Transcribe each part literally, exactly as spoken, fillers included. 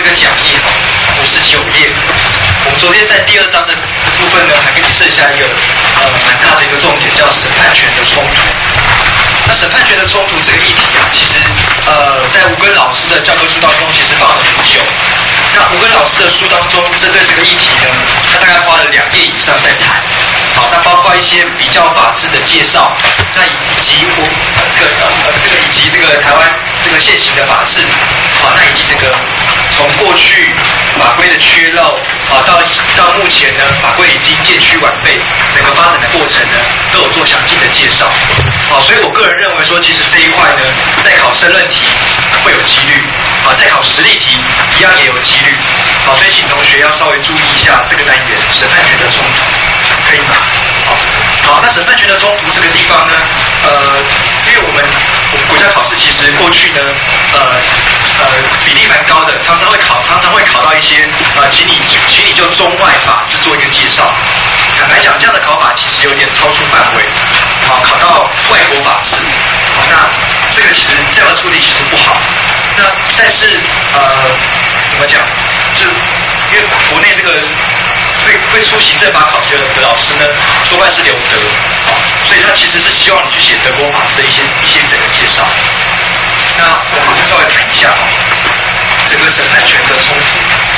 个讲义哈，五十九页。我们昨天在第二章的部分呢，还给你剩下一个呃蛮大的一个重点，叫审判权的冲突。那审判权的冲突这个议题啊，其实呃在吴根老师的教科书当中，其实放了很久。那吴根老师的书当中，针对这个议题呢，他大概花了两页以上在谈。好，那包括一些比较法制的介绍，那以及我呃这个呃这个以及这个台湾这个现行的法制，好，那以及这个从过去法规的缺漏，好到到目前呢法规已经渐趋完备，整个发展的过程呢都有做详尽的介绍。好，所以我个人认为说，其实这一块呢，在考申论题会有几率，啊，在考实例题一样也有几率。好，所以请同学要稍微注意一下这个单元审判权的冲突，可以吗？好，好，那审判权的冲突这个地方呢，呃，因为我们我们国家考试其实过去呢，呃呃比例蛮高的，常常会考，常常会考到一些呃，请你请你就中外法制做一个介绍。坦白讲，这样的考法其实有点超出范围，好，考到外国法制，好，那这个其实这样的处理其实不好。那但是呃，怎么讲？就因为国内这个会会出行政法考的的老师呢，多半是留德，啊，所以他其实是希望你去写德国法制的一些一些整个介绍。那我们就稍微谈一下这个审判权的冲突。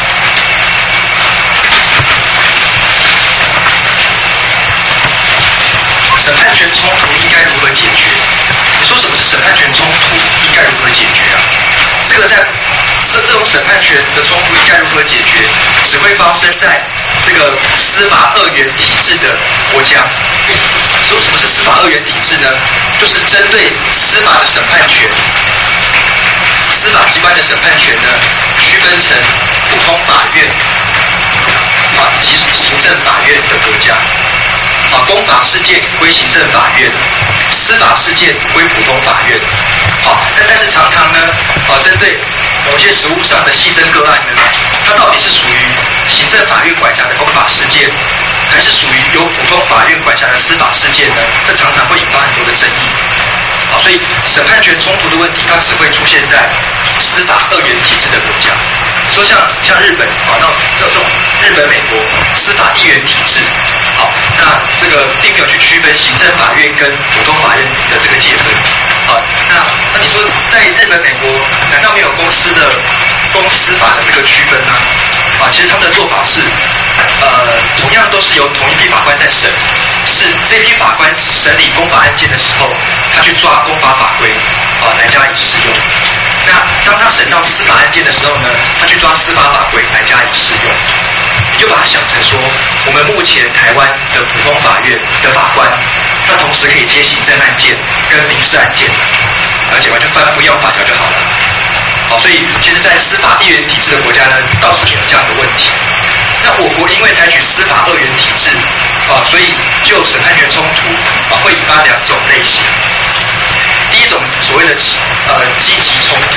审判权冲突应该如何解决？你说什么是审判权冲突？应该如何解决啊？这个在这这种审判权的冲突应该如何解决？只会发生在这个司法二元体制的国家。说什么是司法二元体制呢？就是针对司法的审判权，司法机关的审判权呢，区分成普通法院啊以及行政法院的国家。啊，公法事件归行政法院，司法事件归普通法院。好，但但是常常呢，啊，针对某些实务上的细征个案呢，它到底是属于行政法院管辖的公法事件，还是属于由普通法院管辖的司法事件呢？这常常会引发很多的争议。好，所以审判权冲突的问题，它只会出现在司法二元体制的国家。说像像日本啊，那这种日本、美国司法一元体制。好，那这个并没有去区分行政法院跟普通法院的这个界分。好，那那你说在日本、美国难道没有公司的公司法的这个区分呢？啊，其实他们的做法是，呃，同样都是由同一批法官在审，只是这批法官审理公法案件的时候，他去抓公法法规啊来加以适用。那当他审到司法案件的时候呢，他去抓司法法规来加以适用。你就把它想成说，我们目前台湾的普通法院的法官，他同时可以接行政案件跟民事案件，而且完全翻不一样法条就好了。好，所以其实，在司法一元体制的国家呢，倒是也有这样的问题。那我国因为采取司法二元体制啊，所以就审判权冲突啊，会引发两种类型。第一种所谓的呃积极冲突。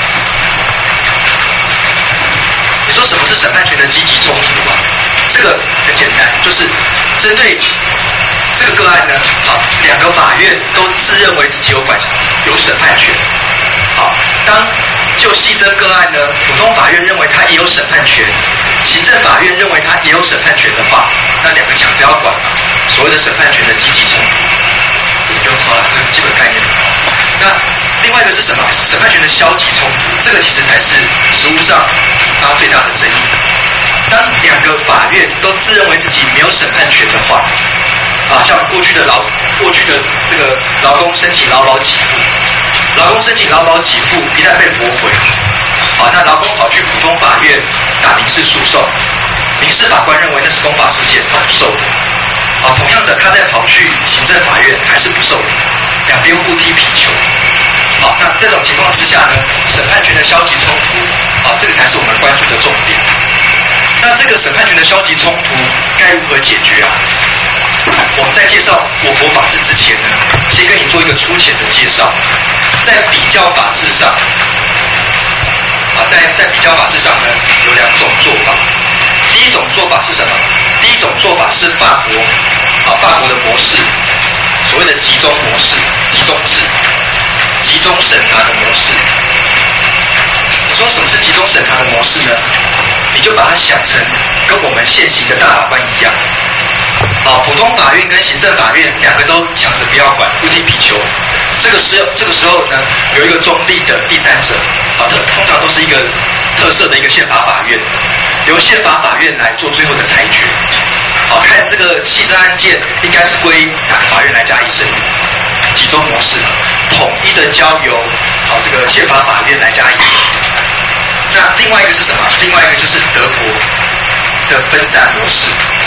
你说什么是审判权的积极冲突啊？这个很简单，就是针对这个个案呢，好，两个法院都自认为自己有管有审判权。好，当就细征个案呢，普通法院认为他也有审判权，行政法院认为他也有审判权的话，那两个抢着要管嘛。所谓的审判权的积极冲突，这个不用抄了，这个基本概念。那另外一个是什么？审判权的消极冲突，这个其实才是实务上引发最大的争议。当两个法院都自认为自己没有审判权的话，啊，像过去的劳过去的这个劳工申请劳保给付，劳工申请劳保给付一旦被驳回，啊，那劳工跑去普通法院打民事诉讼，民事法官认为那是公法事件，他不受理。啊，同样的，他再跑去行政法院还是不受理，两边互踢皮球。好，那这种情况之下呢，审判权的消极冲突，啊，这个才是我们关注的重点。那这个审判权的消极冲突该如何解决啊？我们在介绍我国法制之前呢，先跟你做一个粗浅的介绍。在比较法制上，啊，在在比较法制上呢，有两种做法。第一种做法是什么？第一种做法是法国，啊，法国的模式，所谓的集中模式、集中制、集中审查的模式。你说说什么是集中审查的模式呢？你就把它想成跟我们现行的大法官一样。好，普通法院跟行政法院两个都抢着不要管，不踢皮球。这个时这个时候呢，有一个中立的第三者，好，通通常都是一个特色的一个宪法法院，由宪法法院来做最后的裁决。好，看这个系争案件应该是归哪个法院来加以审理？集中模式，统一的交由好这个宪法法院来加以审理。那另外一个是什么？另外一个就是德国的分散模式。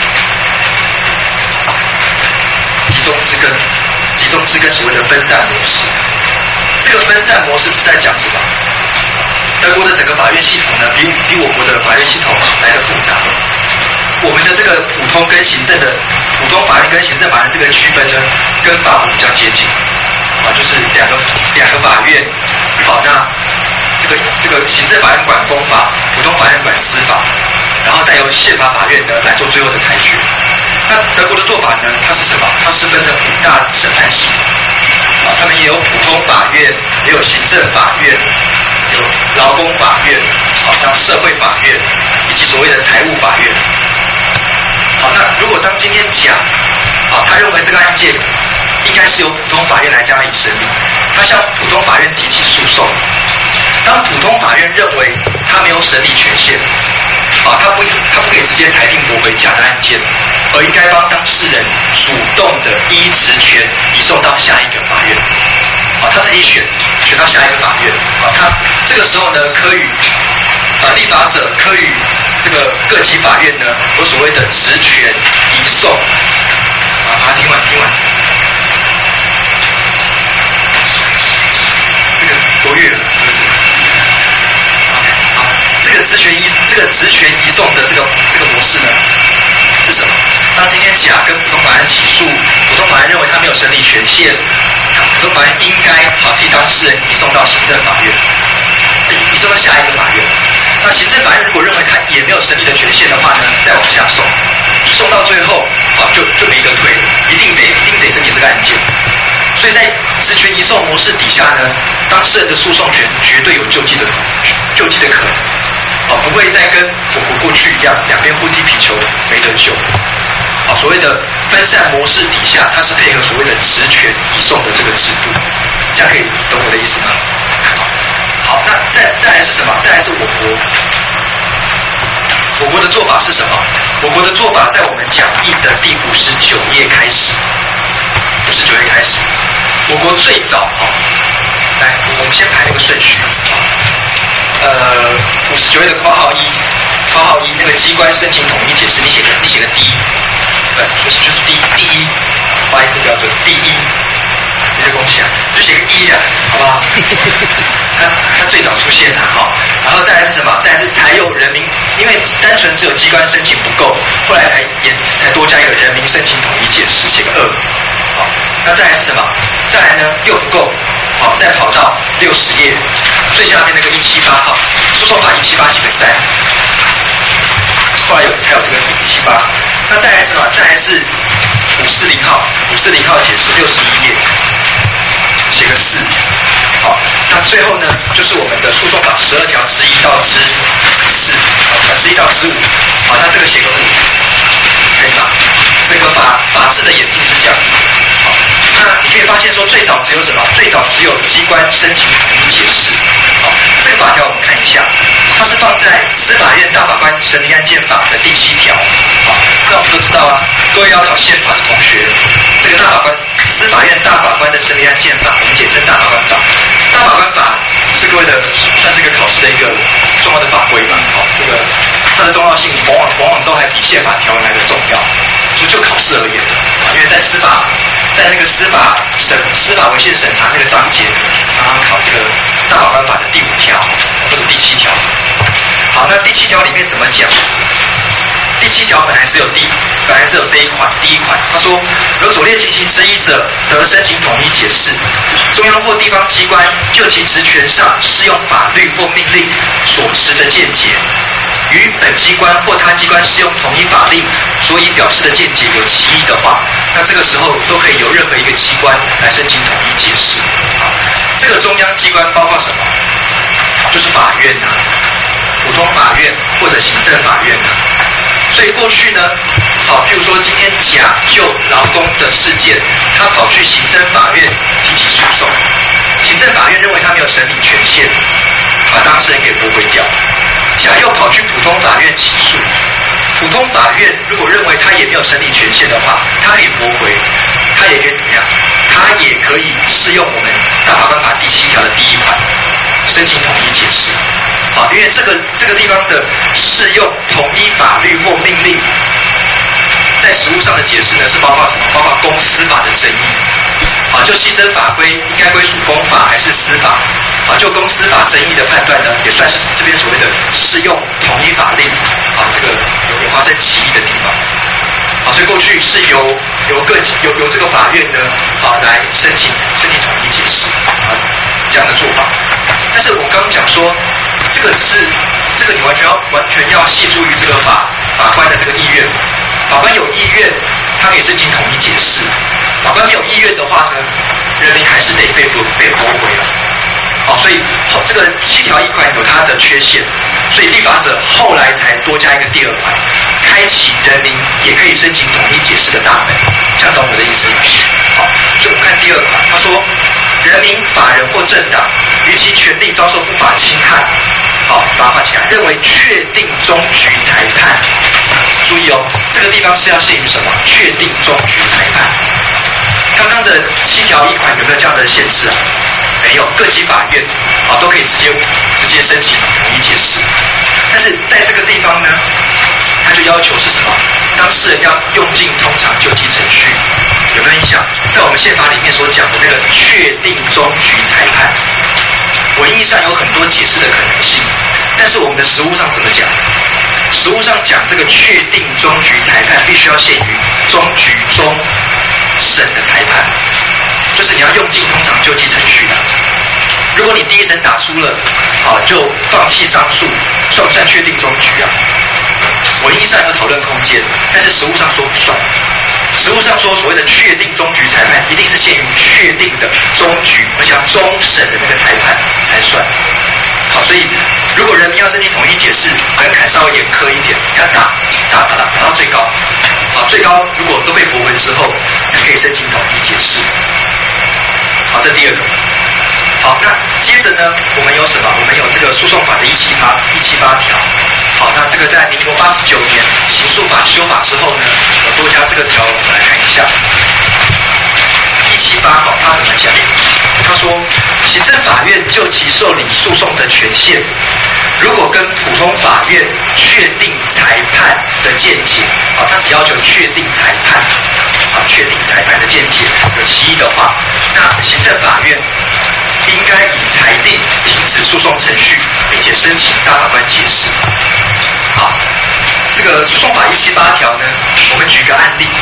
集中治根，集中治根所谓的分散模式，这个分散模式是在讲什么？德国的整个法院系统呢，比比我国的法院系统来的复杂。我们的这个普通跟行政的普通法院跟行政法院这个区分呢，跟法国比较接近啊，就是两个两个法院。好，那这个这个行政法院管公法，普通法院管司法，然后再由宪法法院呢来做最后的裁决。那德国的做法呢？它是什么？它是分成五大审判系啊，他们也有普通法院，也有行政法院，有劳工法院，好，像社会法院，以及所谓的财务法院。好，那如果当今天甲啊，他认为这个案件应该是由普通法院来加以审理，他向普通法院提起诉讼。当普通法院认为他没有审理权限。啊，他不，他不可以直接裁定驳回甲的案件，而应该帮当事人主动的依职权移送到下一个法院。啊，他自己选，选到下一个法院。啊，他这个时候呢，可与啊立法者可与这个各级法院呢有所谓的职权移送。啊，好，听完听完。这个多月了，是不是？这个职权移这个职权移送的这个这个模式呢是什么？当今天甲跟普通法院起诉，普通法院认为他没有审理权限，普通法院应该好替当事人移送到行政法院，移送到下一个法院。那行政法院如果认为他也没有审理的权限的话呢，再往下送，送到最后啊就就没得退了，一定得一定得审理这个案件。所以在职权移送模式底下呢，当事人的诉讼权绝对有救济的救济的可能。哦，不会再跟我国过去一样，两边互踢皮球没得救。好，所谓的分散模式底下，它是配合所谓的职权移送的这个制度，这样可以懂我的意思吗？好，那再再来是什么？再来是我国，我国的做法是什么？我国的做法在我们讲义的第五十九页开始，五十九页开始，我国最早哦，来，我们先排那个顺序。呃，五十九页的括号一，括号一那个机关申请统一解释，你写的你写的第一，对，就是就是第第一，发音不标准，第一，你就跟我讲，就写个一啊，好不好？它它最早出现了哈，然后再来是什么？再来是才有人民，因为单纯只有机关申请不够，后来才也才多加一个人民申请统一解释，写个二，好，那再来是什么？再来呢又不够。好，再跑到六十页最下面那个一七八号，诉讼法一七八写个三，后来有才有这个一七八。那再来是什么？再来是五四零号，五四零号解释六十一页，写个四。好，那最后呢，就是我们的诉讼法十二条之一到之四，好，之一到之五，好，那这个写个五，可以吗？整个法法治的演进是这样子。好，那你可以发现说，最早只有什么？最早只有机关申请统一解释。好，这个法条我们看一下，它是放在司法院大法官审理案件法的第七条。好，那我们都知道啊，各位要考宪法的同学，这个大法官司法院大法官的审理案件法，我们简称大法官法。大法官法是各位的算是一个考试的一个重要的法规吧。好，这个它的重要性往往往往都还比宪法条文来的重要。就就考试而言啊，因为在司法在那个司法审司法违宪审查那个章节，常常考这个大法官法的第五条或者第七条。好，那第七条里面怎么讲？第七条本来只有第本来只有这一款第一款，他说有左列情形之一者，得申请统一解释。中央或地方机关就其职权上适用法律或命令所持的见解，与本机关或他机关适用统一法令所以表示的见解有歧义的话，那这个时候都可以由任何一个机关来申请统一解释。好，这个中央机关包括什么？ 就是法院啊，普通法院或者行政法院啊。所以过去呢，好，譬如说今天甲就劳工的事件，他跑去行政法院提起诉讼，行政法院认为他没有审理权限，把当事人给驳回掉。甲又跑去普通法院起诉，普通法院如果认为他也没有审理权限的话，他可以驳回，他也可以怎么样？他也可以适用我们《大法官法》第七条的第一款，申请统一解释。好，因为这个这个地方的适用统一法律或命令，在实务上的解释呢，是包括什么？包括公司法的争议。啊，就系争法规应该归属公法还是私法？啊，就公司法争议的判断呢，也算是这边所谓的适用统一法令。啊，这个有有发生歧义的地方。啊，所以过去是由由各由由这个法院呢，啊来申请申请统一解释。啊，这样的做法。但是我刚刚讲说，这个只是这个你完全要完全要系诸于这个法法官的这个意愿。法官有意愿，他可以申请统一解释；法官没有意愿的话呢，人民还是得被驳被驳回了。好，所以这个七条一款有它的缺陷，所以立法者后来才多加一个第二款，开启人民也可以申请统一解释的大门。这样懂我的意思吗？好，所以我们看第二款，他说，人民、法人或政党于其权利遭受不法侵害，好，把它画起来，认为确定终局裁判。注意哦，这个地方是要限于什么？确定终局裁判。刚刚的七条一款有没有这样的限制啊？没有，各级法院啊都可以直接直接申请统一解释。但是在这个地方呢，他就要求是什么？当事人要用尽通常救济程序。有没有印象？在我们宪法里面所讲的那个确定终局裁判，文义上有很多解释的可能性，但是我们的实务上怎么讲？实务上讲，这个确定终局裁判必须要限于终局中审的裁判，就是你要用尽通常救济程序的。如果你第一审打输了，啊，就放弃上诉，算不算确定终局啊？文义上有讨论空间，但是实务上说不算。实务上说，所谓的确定终局裁判，一定是限于确定的终局，而且要终审的那个裁判才算。好，所以如果人民要申请统一解释，门槛稍微严苛一点，要打打打打打到最高。好，最高如果都被驳回之后，才可以申请统一解释。好，这第二个。好，那接着呢，我们有什么？我们有这个诉讼法的一七八一七八条。好，那这个在民国八十九年刑诉法修法之后呢，有多加这个条，我们来看一下。一七八号他怎么讲？他说，行政法院就其受理诉讼的权限，如果跟普通法院确定裁判的见解，啊，他只要求确定裁判，啊，确定裁判的见解有歧义的话，那行政法院应该以裁定停止诉讼程序，并且申请大法官解释。好，这个诉讼法一七八条呢，我们举个案例。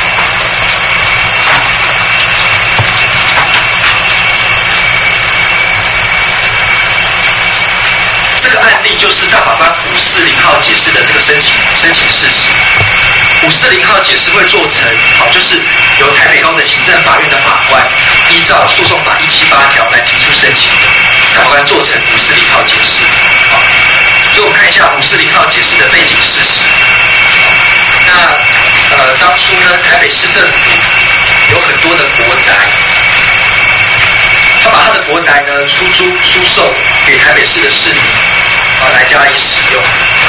这个案例就是大法官五四零号解释的这个申请申请事实。五四零号解释会做成，好，就是由台北高等行政法院的法官依照诉讼法一七八条来提出申请，大法官做成五四零号解释。好，所以我们看一下五四零号解释的背景事实。那呃，当初呢，台北市政府有很多的国宅，他把他的国宅呢出租出售给台北市的市民，啊，来加以使用。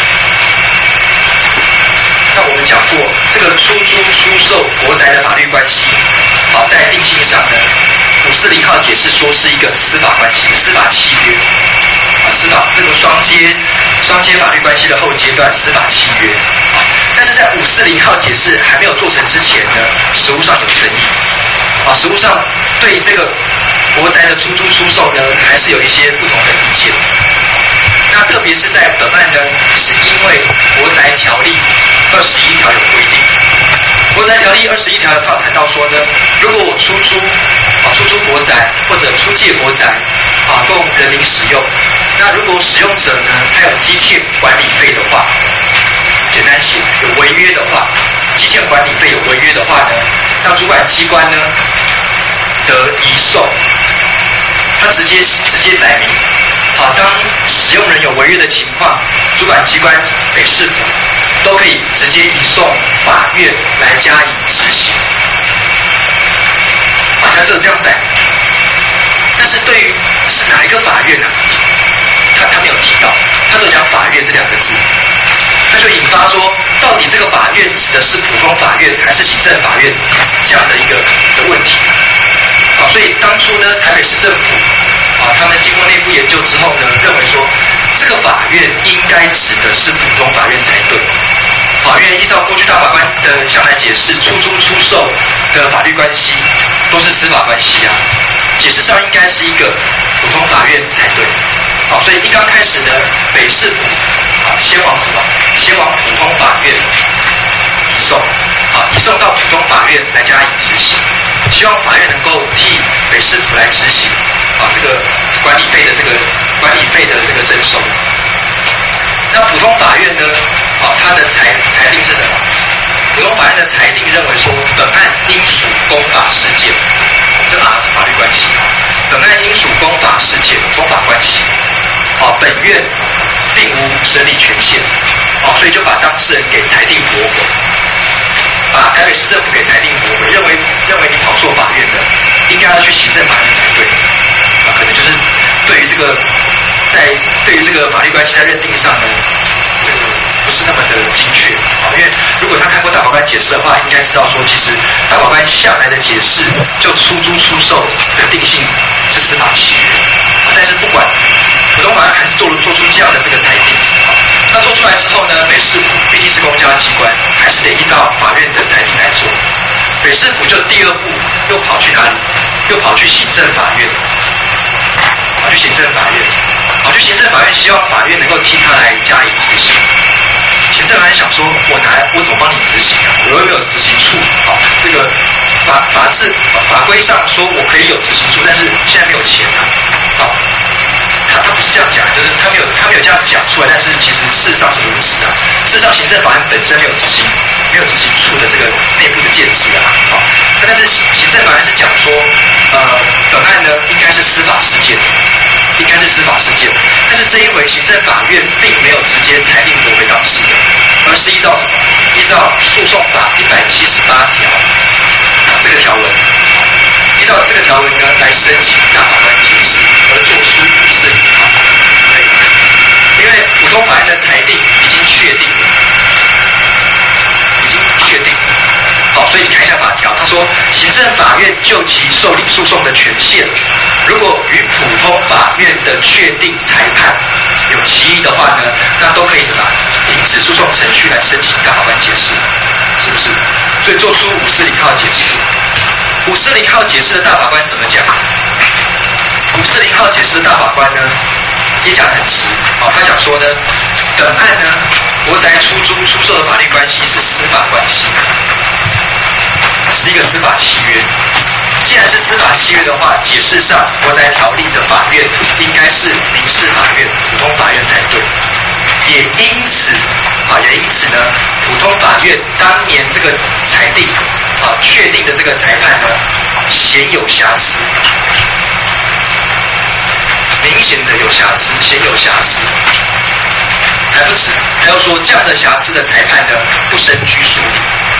那我们讲过，这个出租出售国宅的法律关系，好，在定性上呢，五四零号解释说是一个司法关系、司法契约，啊，司法这个双阶双阶法律关系的后阶段司法契约，啊，但是在五四零号解释还没有做成之前呢，实务上有争议，啊，实务上对这个国宅的出租出售呢，还是有一些不同的意见。那特别是在本案呢，是因为国宅条例二十一条有规定，国宅条例二十一条有谈到说呢，如果我出租啊出租国宅或者出借国宅啊供人民使用，那如果使用者呢他有积欠管理费的话，简单写有违约的话，积欠管理费有违约的话呢，那主管机关呢得移送，他直接直接载明好，当使用人有违约的情况，主管机关北市府都可以直接移送法院来加以执行。好，它只有这样在。但是对于是哪一个法院呢、啊？他他没有提到，他只有讲法院这两个字，那就引发说，到底这个法院指的是普通法院还是行政法院这样的一个的问题。好，所以当初呢，台北市政府啊，他们经过内部研究之后呢，认为说，这个法院应该指的是普通法院才对。法院依照过去大法官的向来解释，出租出售的法律关系都是司法关系啊，解释上应该是一个普通法院才对。好，所以一刚开始呢，北市府啊，先往什么？先往普通法院移送，啊，移送到普通法院来加以执行，希望法院能够替北市府来执行啊这个管理费的这个管理费的这个征收。那普通法院呢，啊，它的裁裁定是什么？普通法院的裁定认为说，本案应属公法事件，这哪法律关系？本案应属公法事件，公法关系。啊，本院并无审理权限，啊，所以就把当事人给裁定驳回，把台北市政府给裁定驳回，认为认为你跑错法院了，应该要去行政法院才对。啊，可能就是对于这个在对于这个法律关系在认定上呢，这个不是那么的精确啊。因为如果他看过大法官解释的话，应该知道说，其实大法官向来的解释就出租出售的定性是司法契约，啊，但是不管。普通法院还是做了做出这样的这个裁定，那做出来之后呢，北市府毕竟是公家机关，还是得依照法院的裁定来做。北市府就第二步又跑去哪里？又跑去行政法院，跑去行政法院，跑去行政法院，希望法院能够替他来加以执行。行政法院想说，我拿我怎么帮你执行啊？我又没有执行处，好，这个法法制法规上说我可以有执行处，但是现在没有钱啊，好。他他不是这样讲，就是他没有他没有这样讲出来，但是其实事实上是如此的。事实上，行政法院本身没有执行没有执行处的这个内部的建制啊，好，但是行政法院是讲说，呃，本案呢应该是司法事件，应该是司法事件，但是这一回行政法院并没有直接裁定驳回当事人，而是依照什么？依照诉讼法一百七十八条这个条文。依照这个条文呢，来申请大法官解释而做出五四零号。对，因为普通法院的裁定已经确定了，已经确定了。好，所以你看一下法条，他说，行政法院就其受理诉讼的权限，如果与普通法院的确定裁判有歧义的话呢，那都可以什么？停止诉讼程序来申请大法官解释，是不是？所以做出五四零号解释。五四零号解释的大法官怎么讲？五四零号解释的大法官呢，也讲很直哦，他讲说呢，本案呢，国宅出租出售的法律关系是司法关系，是一个司法契约。既然是司法契约的话，解释上国宅条例的法院应该是民事法院、普通法院才对。也因此，啊，也因此呢，普通法院当年这个裁定。啊，确定的这个裁判呢，显有瑕疵，明显的有瑕疵，显有瑕疵，还不止，还要说这样的瑕疵的裁判呢，不胜拘束力，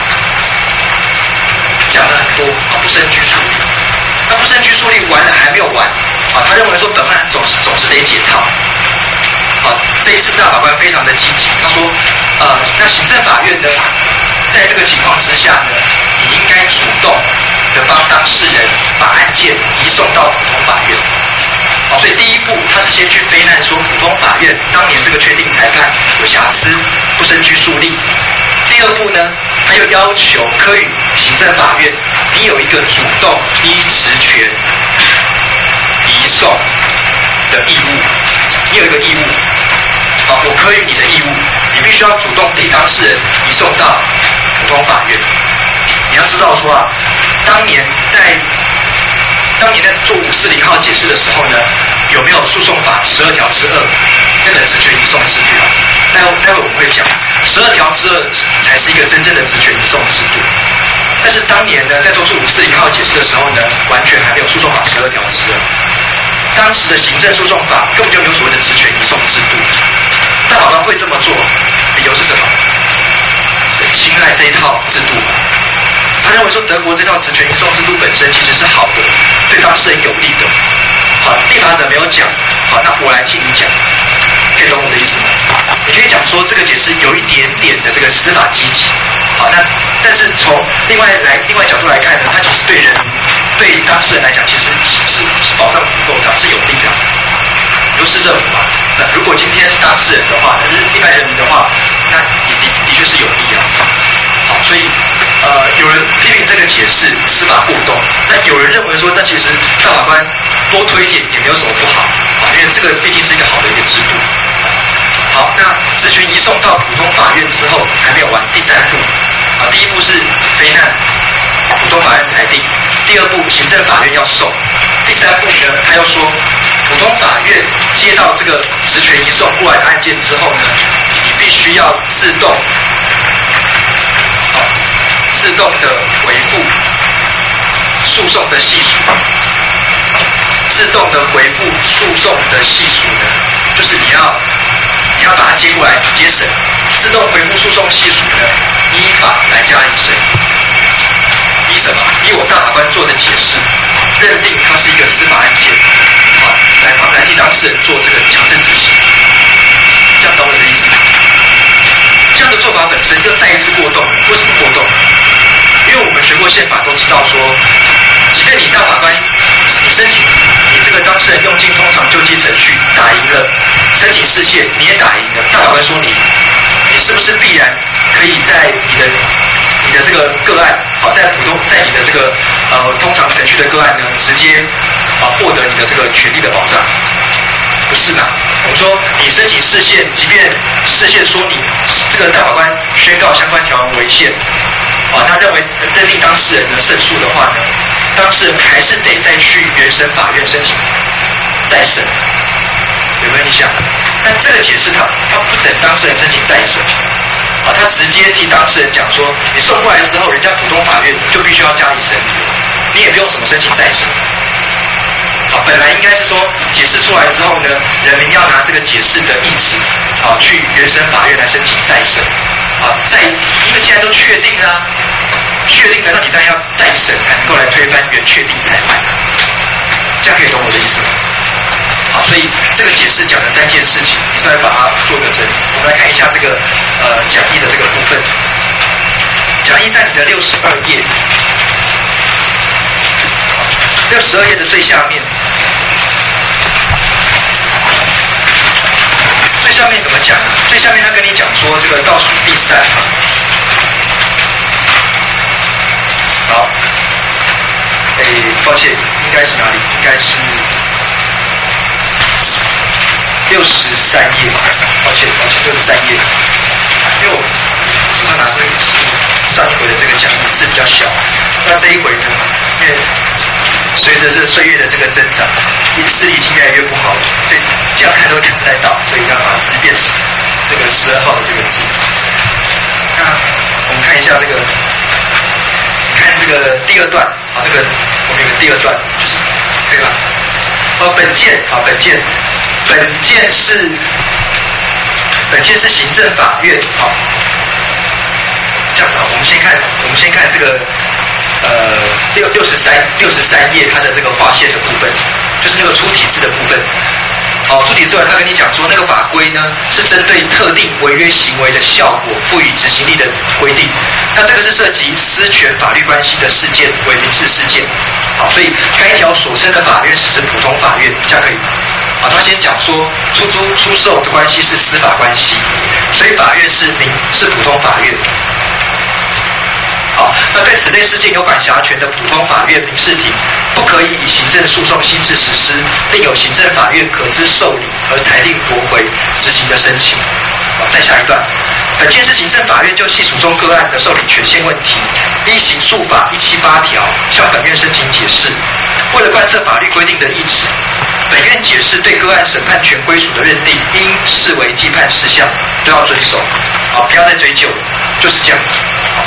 讲了很多啊，不胜拘束力，那不胜拘束力完了还没有完啊，他认为说本案总是总是得解套。啊，这一次大法官非常的积极，他说，呃，那行政法院呢，在这个情况之下呢，你应该主动的帮当事人把案件移送到普通法院。好，所以第一步他是先去非难说普通法院当年这个确定裁判有瑕疵，不胜拘束力。第二步呢，他又要求科予行政法院，你有一个主动依职权移送的义务，你有一个义务。好，我科予你的义务，你必须要主动替当事人移送到普通法院。你要知道说啊，当年在当年在做五四零号解释的时候呢，有没有诉讼法十二条之二那个职权移送制度啊？待会待会我们会讲，十二条之二才是一个真正的职权移送制度。但是当年呢，在做出五四零号解释的时候呢，完全还没有诉讼法十二条之二。当当时的行政诉讼法根本就没有所谓的职权移送制度。大法官会这么做，理由是什么？青睐这一套制度。他认为说，德国这套职权移送制度本身其实是好的，对当事人有利的。好，立法者没有讲，好，那我来替你讲，可以懂我的意思吗？你可以讲说这个解释有一点点的这个司法积极，好，那但是从另外来另外角度来看呢，它其实对人对当事人来讲，其实是是保障足够的，是有利的。比如市政府嘛，那如果今天是当事人的话，可是一般人民的话，那的的的确是有利啊。好，所以呃，有人批评这个解释司法过动，那有人认为说，那其实大法官多推一点也没有什么不好啊，因为这个毕竟是一个好的一个制度。好，那职权移送到普通法院之后还没有完，第三步啊，第一步是非难，普通法院裁定；第二步行政法院要送；第三步呢，他又说，普通法院接到这个职权移送过来的案件之后呢，你必须要自动。自动的回复诉讼的系数，自动的回复诉讼的系数呢，就是你要你要把它接过来直接审。自动回复诉讼系数呢，依法来加以审。依什么？依我大法官做的解释，认定它是一个司法案件，啊，来来替当事人做这个强制执行。这样懂我的意思吗？这样的做法本身又再一次过动，为什么过动？因为我们学过宪法都知道说，即便你大法官你申请你这个当事人用尽通常救济程序打赢了，申请释宪你也打赢了，大法官说你你是不是必然可以在你的你的这个个案，好，在普通在你的这个呃通常程序的个案呢，直接啊获得你的这个权利的保障？不是嘛？我们说你申请释宪，即便释宪说你这个大法官宣告相关条文违宪，啊，他认为认定当事人的胜诉的话呢，当事人还是得再去原审法院申请再审，有没有印象？但这个解释他他不等当事人申请再审，啊，他直接替当事人讲说，你送过来之后，人家普通法院就必须要加以审理，你也不用什么申请再审。啊，本来应该是说解释出来之后呢，人民要拿这个解释的意旨，啊，去原审法院来申请再审，啊，再因为既然都确定了、啊，确定了，那你当然要再审才能够来推翻原确定裁判，这样可以懂我的意思吗？好，所以这个解释讲了三件事情，你再来把它做个整理。我们来看一下这个呃讲义的这个部分，讲义在你的六十二页。六十二页的最下面，最下面怎么讲？最下面他跟你讲说，这个倒数第三行，好，哎，抱歉，应该是哪里？应该是六十三页，抱歉，抱歉，六十三页，因为我经常拿这个是上一回的这个讲义字比较小，那这一回呢，因为随着这岁月的这个增长，视力已经越来越不好了，所以这样看都看不太到，所以要把字变成这个十二号的这个字。那我们看一下这个，你看这个第二段啊，这个我们有个第二段，就是可以吧？哦，本件啊，本件，本件是本件是行政法院啊。这样子啊，我们先看，我们先看这个。呃，六六十三六十三页它的这个划线的部分，就是那个出题字的部分。好，出题之外，他跟你讲说，那个法规呢是针对特定违约行为的效果赋予执行力的规定。那这个是涉及私权法律关系的事件为民事事件。好，所以该条所称的法院是指普通法院，这样可以。好，他先讲说，出租出售的关系是司法关系，所以法院是民是普通法院。好，那对此类事件有管辖权的普通法院民事庭，不可以以行政诉讼性质实施，另有行政法院可知受理而裁定驳回执行的申请。好，再下一段，本件是行政法院就系属中个案的受理权限问题，依刑诉法一七八条向本院申请解释。为了贯彻法律规定的意旨，本院解释对个案审判权归属的认定，应视为既判事项，都要遵守。好，不要再追究了，就是这样子。好。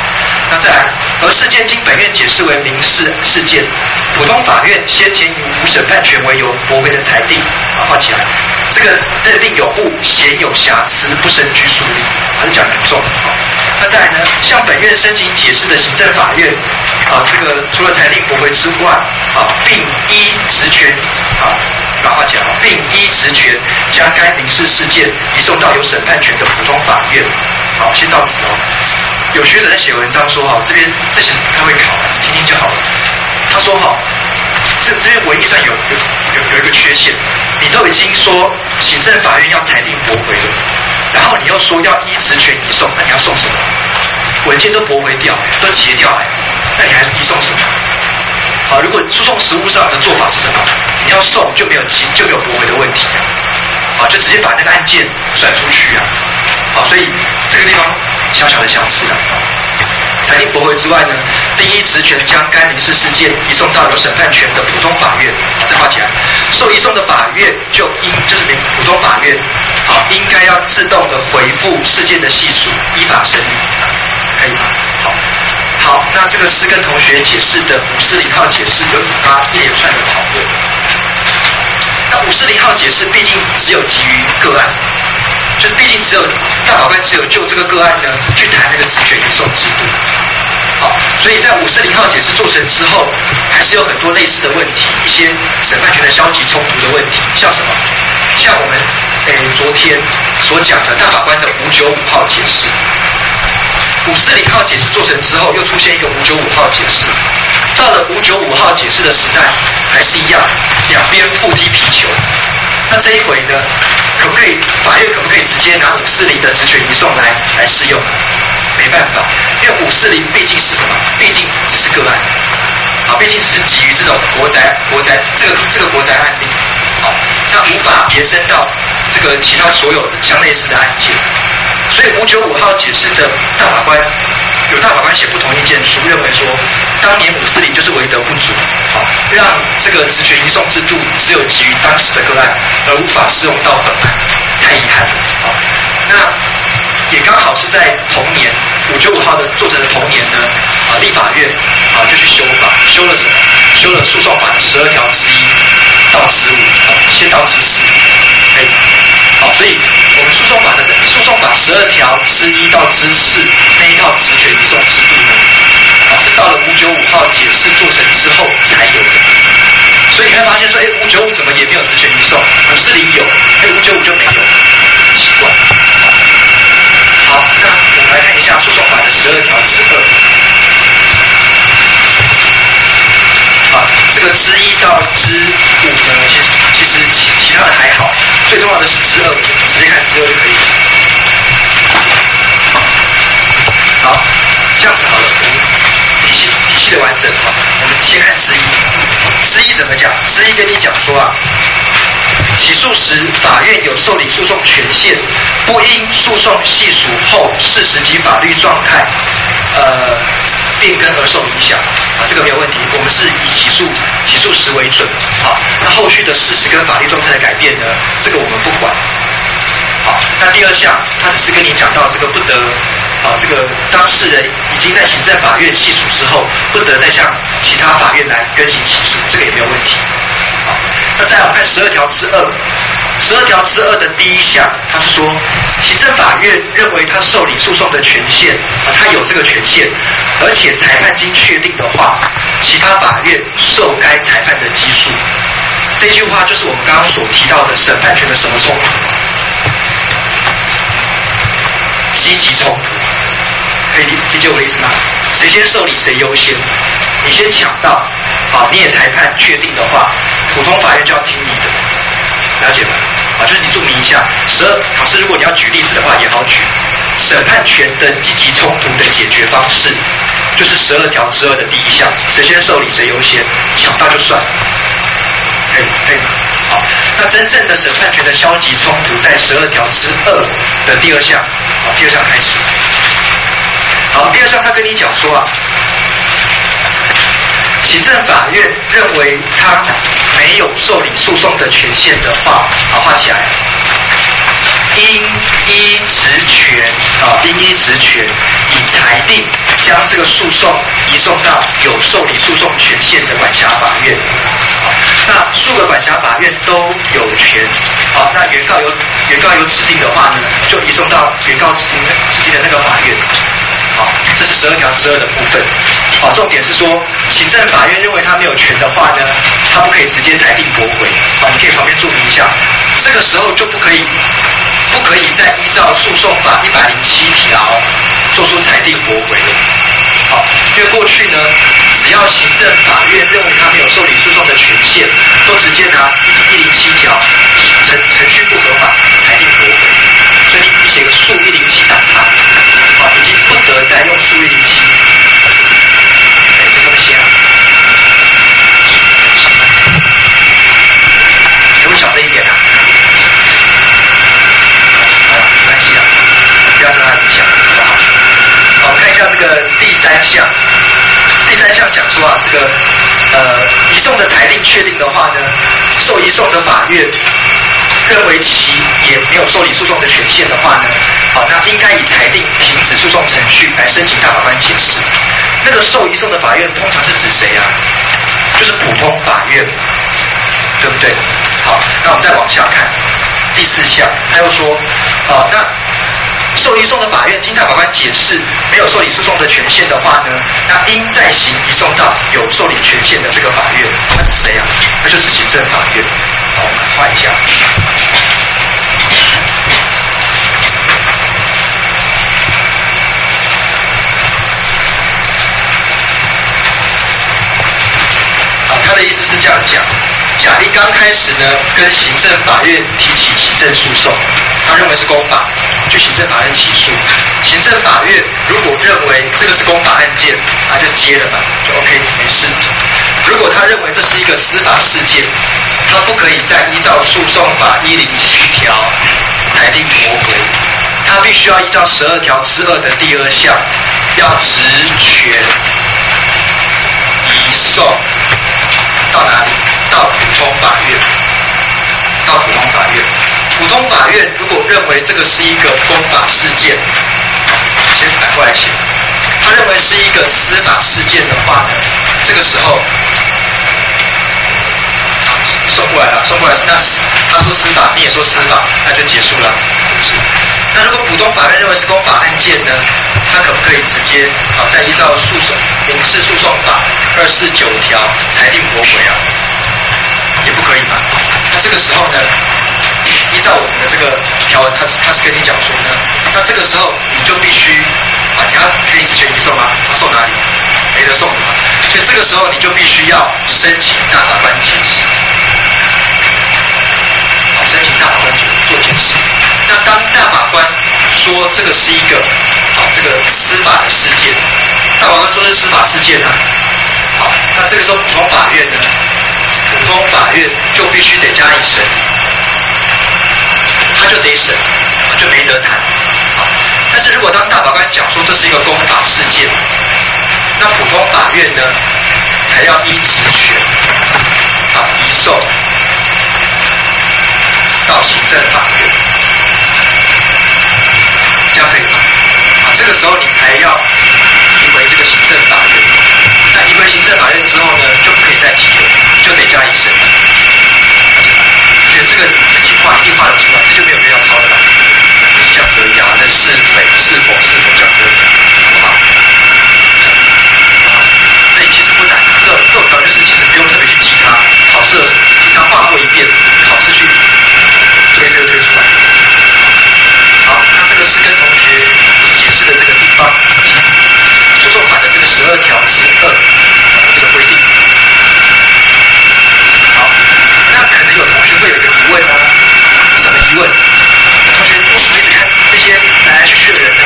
那再来，而事件经本院解释为民事事件，普通法院先前以无审判权为由驳回的裁定，啊，画起来，这个认定有误，显有瑕疵，不胜拘束力，啊，讲很重。啊，那再来呢，向本院申请解释的行政法院，啊，这个除了裁定驳回之外，啊，并依职权，啊。把话讲，并依职权将该民事事件移送到有审判权的普通法院。好，先到此哦。有学者在写文章说哈，这边这些他会考，听听就好了。他说哈，这这边文义上有有有有一个缺陷，你都已经说行政法院要裁定驳回了，然后你又说要依职权移送，那你要送什么？文件都驳回掉，都结掉来，那你还移送什么？好，如果诉讼实务上的做法是什么？你要送就没有急就没有驳回的问题啊，啊，就直接把那个案件转出去啊，好，所以这个地方小小的瑕疵啊。裁定驳回之外呢，并依职权将该民事事件移送到有审判权的普通法院。啊，再画起来，受移送的法院就应就是普通法院，啊，应该要自动的回复事件的系数，依法审理，可以吗？好。好，那这个是跟同学解释的五四零号解释有引发一连串的讨论。那五四零号解释毕竟只有基于个案，就是毕竟只有大法官只有就这个个案呢去谈那个职权移送制度。好，所以在五四零号解释做成之后，还是有很多类似的问题，一些审判权的消极冲突的问题，像什么？像我们诶昨天所讲的大法官的五九五号解释。五四零号解释做成之后，又出现一个五九五号解释。到了五九五号解释的时代，还是一样，两边互踢皮球。那这一回呢，可不可以法院可不可以直接拿五四零的职权移送来来适用？没办法，因为五四零毕竟是什么？毕竟只是个案，好，毕竟只是基于这种国宅国宅这个这个国宅案例，好，那无法延伸到这个其他所有相类似的案件。所以五九五号解释的大法官有大法官写不同意见书，认为说当年五四零就是为德不足，好，让这个职权移送制度只有基于当时的个案，而无法适用到本案，太遗憾了。好，那也刚好是在同年五九五号的做成的同年呢，啊，立法院啊就去修法，修了什么？修了诉讼法的十二条之一到之五，啊，先到之四，可以。好，所以我们诉讼法的诉讼法十二条之一到之四那一套职权移送制度呢，啊，是到了五九五号解释做成之后才有的。所以你会发现说，哎，五九五怎么也没有职权移送，五四零有，哎，五九五就没有，奇怪。好，那我们来看一下诉讼法的十二条之二。啊，这个之一到之五呢，其实其实其其他的还好，最重要的是之二，直接看之二就可以了。好，这样子好了，我们体系体系的完整哈，我们先看之一。之一怎么讲？之一跟你讲说啊，起诉时法院有受理诉讼权限，不因诉讼系属后事实及法律状态，呃。变更而受影响啊，这个没有问题。我们是以起诉起诉时为准，好，那后续的事实跟法律状态的改变呢，这个我们不管。好，那第二项，他只是跟你讲到这个不得啊，这个当事人已经在行政法院起诉之后，不得再向其他法院来更新起诉，这个也没有问题。好，那再来我们看十二条之二。十二条之二的第一项，他是说，行政法院认为他受理诉讼的权限啊，他有这个权限，而且裁判经确定的话，其他法院受该裁判的基数。这句话就是我们刚刚所提到的审判权的什么冲突？积极冲突，可以理解我的意思吗？谁先受理谁优先，你先抢到，好，你也裁判确定的话，普通法院就要听你的。了解吗？啊，就是你注明一下，十二考试如果你要举例子的话也好举，审判权的积极冲突的解决方式，就是十二条之二的第一项，谁先受理谁优先，抢到就算，可以可以吗？好，那真正的审判权的消极冲突在十二条之二的第二项，好，第二项开始。好，第二项他跟你讲说啊。行政法院认为他没有受理诉讼的权限的话，好，画起来。 应依职权啊，应依职权以裁定将这个诉讼移送到有受理诉讼权限的管辖法院。那数个管辖法院都有权，啊，那原告有原告有指定的话呢，就移送到原告指定的指定的那个法院。好，这是十二条之二的部分。好，重点是说，行政法院认为他没有权的话呢，他不可以直接裁定驳回。好，你可以旁边注明一下，这个时候就不可以，不可以再依照诉讼法一百零七条做出裁定驳回了。好，因为过去呢，只要行政法院认为他没有受理诉讼的权限，都直接拿一零七条程程序不合法裁定驳回。所以你写个诉一零七打叉，好，已经不得再用诉一零七。哎，这东西啊，可不可以小声一点啊？好了，没关系啦，不要受它影响，好不好？好，我们看一下这个第三项。第三项讲说啊，这个呃移送的裁定确定的话呢，受移送的法院认为其也没有受理诉讼的权限的话呢，好，那应该以裁定停止诉讼程序来申请大法官解释。那个受移送的法院通常是指谁啊？就是普通法院，对不对？好，那我们再往下看第四项，他又说，啊，那受移送的法院经大法官解释没有受理诉讼的权限的话呢，那应再行移送到有受理权限的这个法院。那指谁啊？那就指行政法院。好，我们画一下。好，他的意思是这样讲：甲一刚开始呢，跟行政法院提起行政诉讼，他认为是公法，去行政法院起诉。行政法院如果认为这个是公法案件，那就接了嘛，就 OK 没事。如果他认为这是一个司法事件，他不可以再依照诉讼法一零七条裁定驳回，他必须要依照十二条之二的第二项，要职权移送到哪里？到普通法院。到普通法院。普通法院如果认为这个是一个公法事件，先反过来写，他认为是一个司法事件的话呢，这个时候送过来了，送过来，那他说司法，你也说司法，那就结束了，是。那如果普通法院认为是公法案件呢，他可不可以直接啊，再依照诉讼民事诉讼法二四九条裁定驳回啊？也不可以嘛。那这个时候呢，依照我们的这个条文，他他是跟你讲说呢，那这个时候你就必须啊，你要可以职权移送吗？他送哪里？没得送的嘛。所以这个时候你就必须要申请大法官解释，好，申请大法官做解释。那当大法官说这个是一个好这个司法的事件，大法官说是司法事件啊，好，那这个时候普通法院呢，普通法院就必须得加以审理，他就得审，就没得谈。好，但是如果当大法官讲说这是一个公法事件，那普通法院呢才要依职权啊移送到行政法院，这样可以吗？啊，这个时候你才要移回这个行政法院。那移回行政法院之后呢，就不可以再提了，就得加以审理。所以这个自己画一定画得出来，这就没有必要抄的啦，就是讲而已啊，那是非是否是否讲而已，好不好？所以其实不难，这这种条就是其实不用特别去记它，考试平常画过一遍，考试去推推推出来。好，那这个是跟同学解释的这个地方，诉讼法的这个十二条之二这个规定。好，那可能有同学会有一个疑问啊，什么疑问？同学为什么一直看这些来来去去的人呢？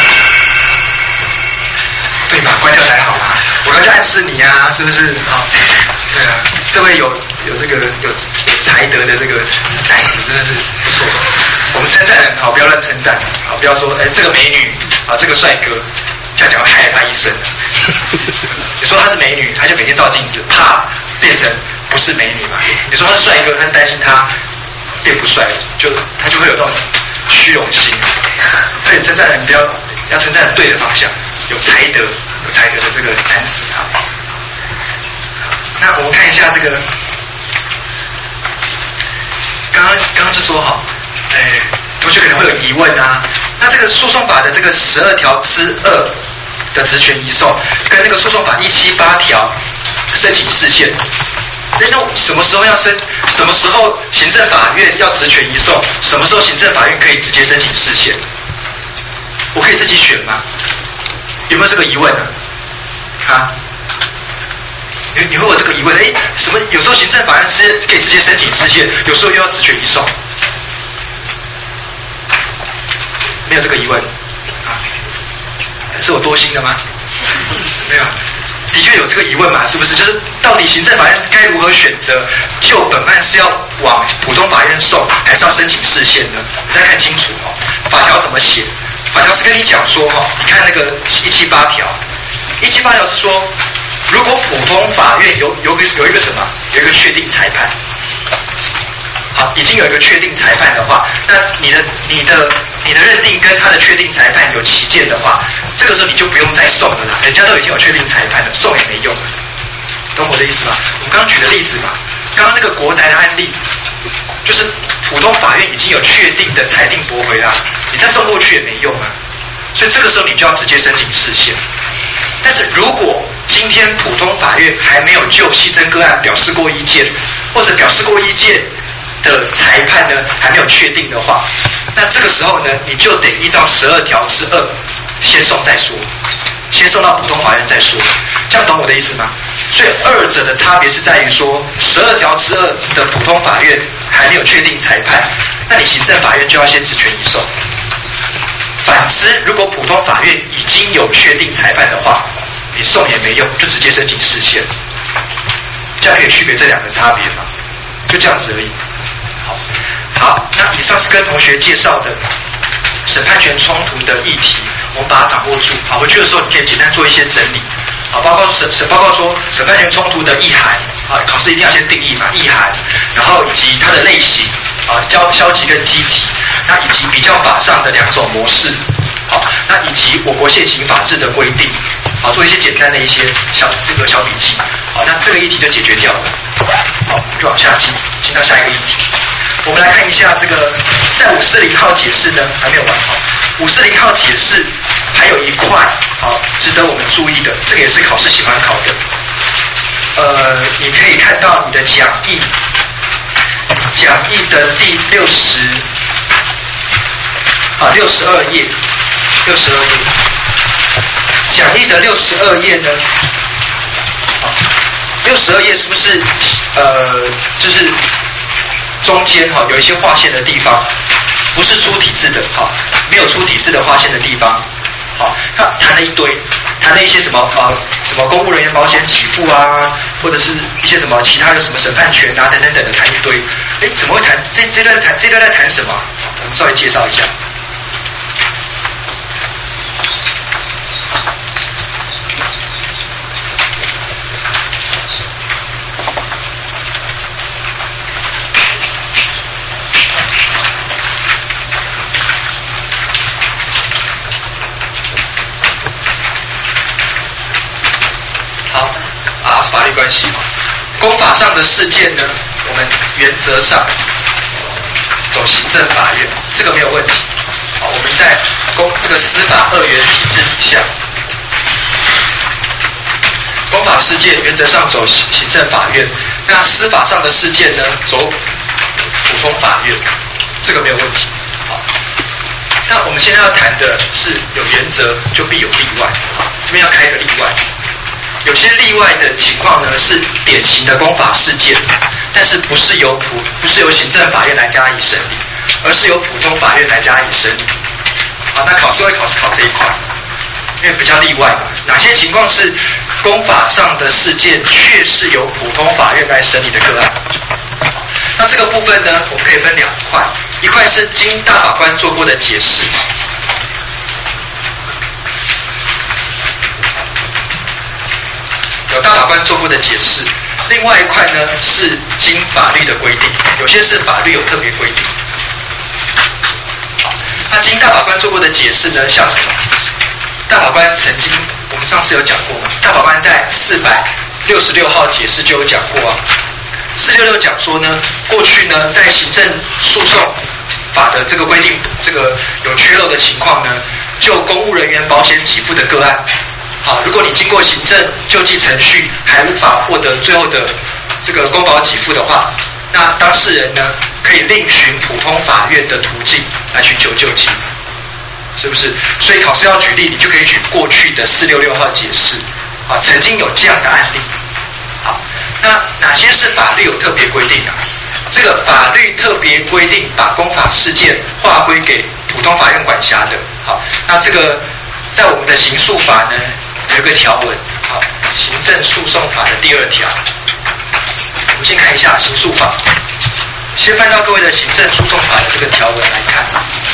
对嘛，关掉才好嘛。我刚就暗示你啊，是不是？好，对啊，这位有有这个有有才德的这个男子真的是不错。我们称赞人好，不要乱称赞，好，不要说哎这个美女啊，这个帅哥，这样讲害了他一生。你说他是美女，他就每天照镜子，啪变成不是美女嘛？你说他是帅哥，他担心他变不帅，就他就会有那种虚荣心，所以称赞人不要要称赞对的方向，有才德、有才德的这个男子啊。那我们看一下这个，刚刚刚刚就说哈，哎，同学可能会有疑问啊，那这个诉讼法的这个十二条之二的职权移送，跟那个诉讼法一七八条申请释宪。那什么时候要申？什么时候行政法院要职权移送？什么时候行政法院可以直接申请释宪？我可以自己选吗？有没有这个疑问呢？啊？你你会有这个疑问？哎，什么？有时候行政法院是可以直接申请释宪，有时候又要职权移送，没有这个疑问啊？是我多心的吗？没有。的确有这个疑问嘛？是不是？就是到底行政法院该如何选择？就本案是要往普通法院送，还是要申请释宪呢？你再看清楚哦。法条怎么写？法条是跟你讲说哈，你看那个一七八条，一七八条是说，如果普通法院有有个有一个什么，有一个确定裁判，好，已经有一个确定裁判的话，那你的你的你的认定跟他的确定裁判有歧见的话，这个时候你就不用再送了啦，人家都已经有确定裁判了，送也没用，懂我的意思吗？我们刚刚举的例子嘛，刚刚那个国宅的案例，就是普通法院已经有确定的裁定驳回啦，你再送过去也没用啊，所以这个时候你就要直接申请释宪。但是如果今天普通法院还没有就系争个案表示过意见，或者表示过意见的裁判呢还没有确定的话，那这个时候呢，你就得依照十二条之二先送再说，先送到普通法院再说，这样懂我的意思吗？所以二者的差别是在于说，十二条之二的普通法院还没有确定裁判，那你行政法院就要先职权移送。反之，如果普通法院已经有确定裁判的话，你送也没用，就直接申请释宪。这样可以区别这两个差别吗？就这样子而已。好，好，那以上是跟同学介绍的审判权冲突的议题，我们把它掌握住。好，回去的时候你可以简单做一些整理。啊，包括审审报告说审判权冲突的意涵啊，考试一定要先定义嘛，意涵，然后以及它的类型啊，消消极跟积极，那以及比较法上的两种模式，好，那以及我国现行法制的规定，好，做一些简单的一些小这个小笔记，好，那这个议题就解决掉了。好，我们就往下进，进到下一个议题。我们来看一下这个，在五四零号解释呢还没有完好，五四零号解释还有一块好值得我们注意的，这个也是考试喜欢考的。呃，你可以看到你的讲义，讲义的第六十啊六十二页，六十二页，讲义的六十二页呢，啊，六十二页是不是呃就是中间哈有一些划线的地方，不是出体字的哈，没有出体字的划线的地方，好，他谈了一堆，谈了一些什么呃什么公务人员保险给付啊，或者是一些什么其他的什么审判权啊等等等的谈一堆，哎，怎么会谈这这段谈这段在谈什么？我们稍微介绍一下。啊，是法律关系嘛？公法上的事件呢，我们原则上走行政法院，这个没有问题。好，我们在公这个司法二元体制底下，公法事件原则上走行政法院，那司法上的事件呢，走普通法院，这个没有问题。好，那我们现在要谈的是有原则就必有例外，好，这边要开一个例外。有些例外的情况呢是典型的公法事件，但是不是由普不是由行政法院来加以审理，而是由普通法院来加以审理。好，那考试会考试考这一块，因为比较例外嘛。哪些情况是公法上的事件却是由普通法院来审理的个案？那这个部分呢，我们可以分两块，一块是经大法官做过的解释。有大法官做过的解释，另外一块呢是经法律的规定，有些是法律有特别规定。好， 那经大法官做过的解释呢，像什么？大法官曾经，我们上次有讲过嘛？大法官在四百六十六号解释就有讲过啊。四六六讲说呢，过去呢，在行政诉讼法的这个规定，这个有缺漏的情况呢，就公务人员保险给付的个案，好，如果你经过行政救济程序还无法获得最后的这个公保给付的话，那当事人呢，可以另寻普通法院的途径来寻求救济，是不是？所以考试要举例，你就可以举过去的四六六号解释，啊，曾经有这样的案例。好，那哪些是法律有特别规定啊？这个法律特别规定把公法事件划归给普通法院管辖的。好，那这个在我们的刑诉法呢有一个条文，好，行政诉讼法的第二条。我们先看一下刑诉法，先翻到各位的行政诉讼法的这个条文来看。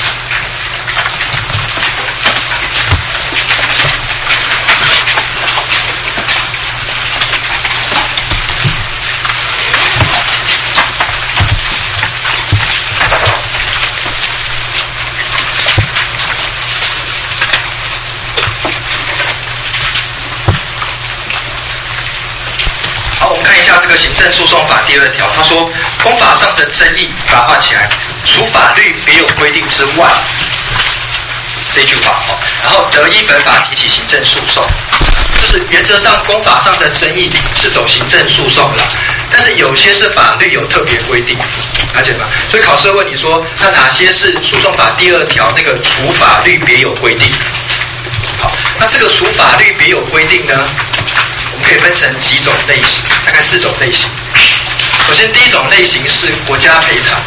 好，我们看一下这个行政诉讼法第二条，他说公法上的争议，把它画起来，除法律别有规定之外，这句话哦，然后得依本法提起行政诉讼，就是原则上公法上的争议是走行政诉讼了，但是有些是法律有特别规定，了解吗？所以考试会问你说，那哪些是诉讼法第二条那个除法律别有规定？好，那这个除法律别有规定呢？我们可以分成几种类型，大概四种类型。首先，第一种类型是国家赔偿。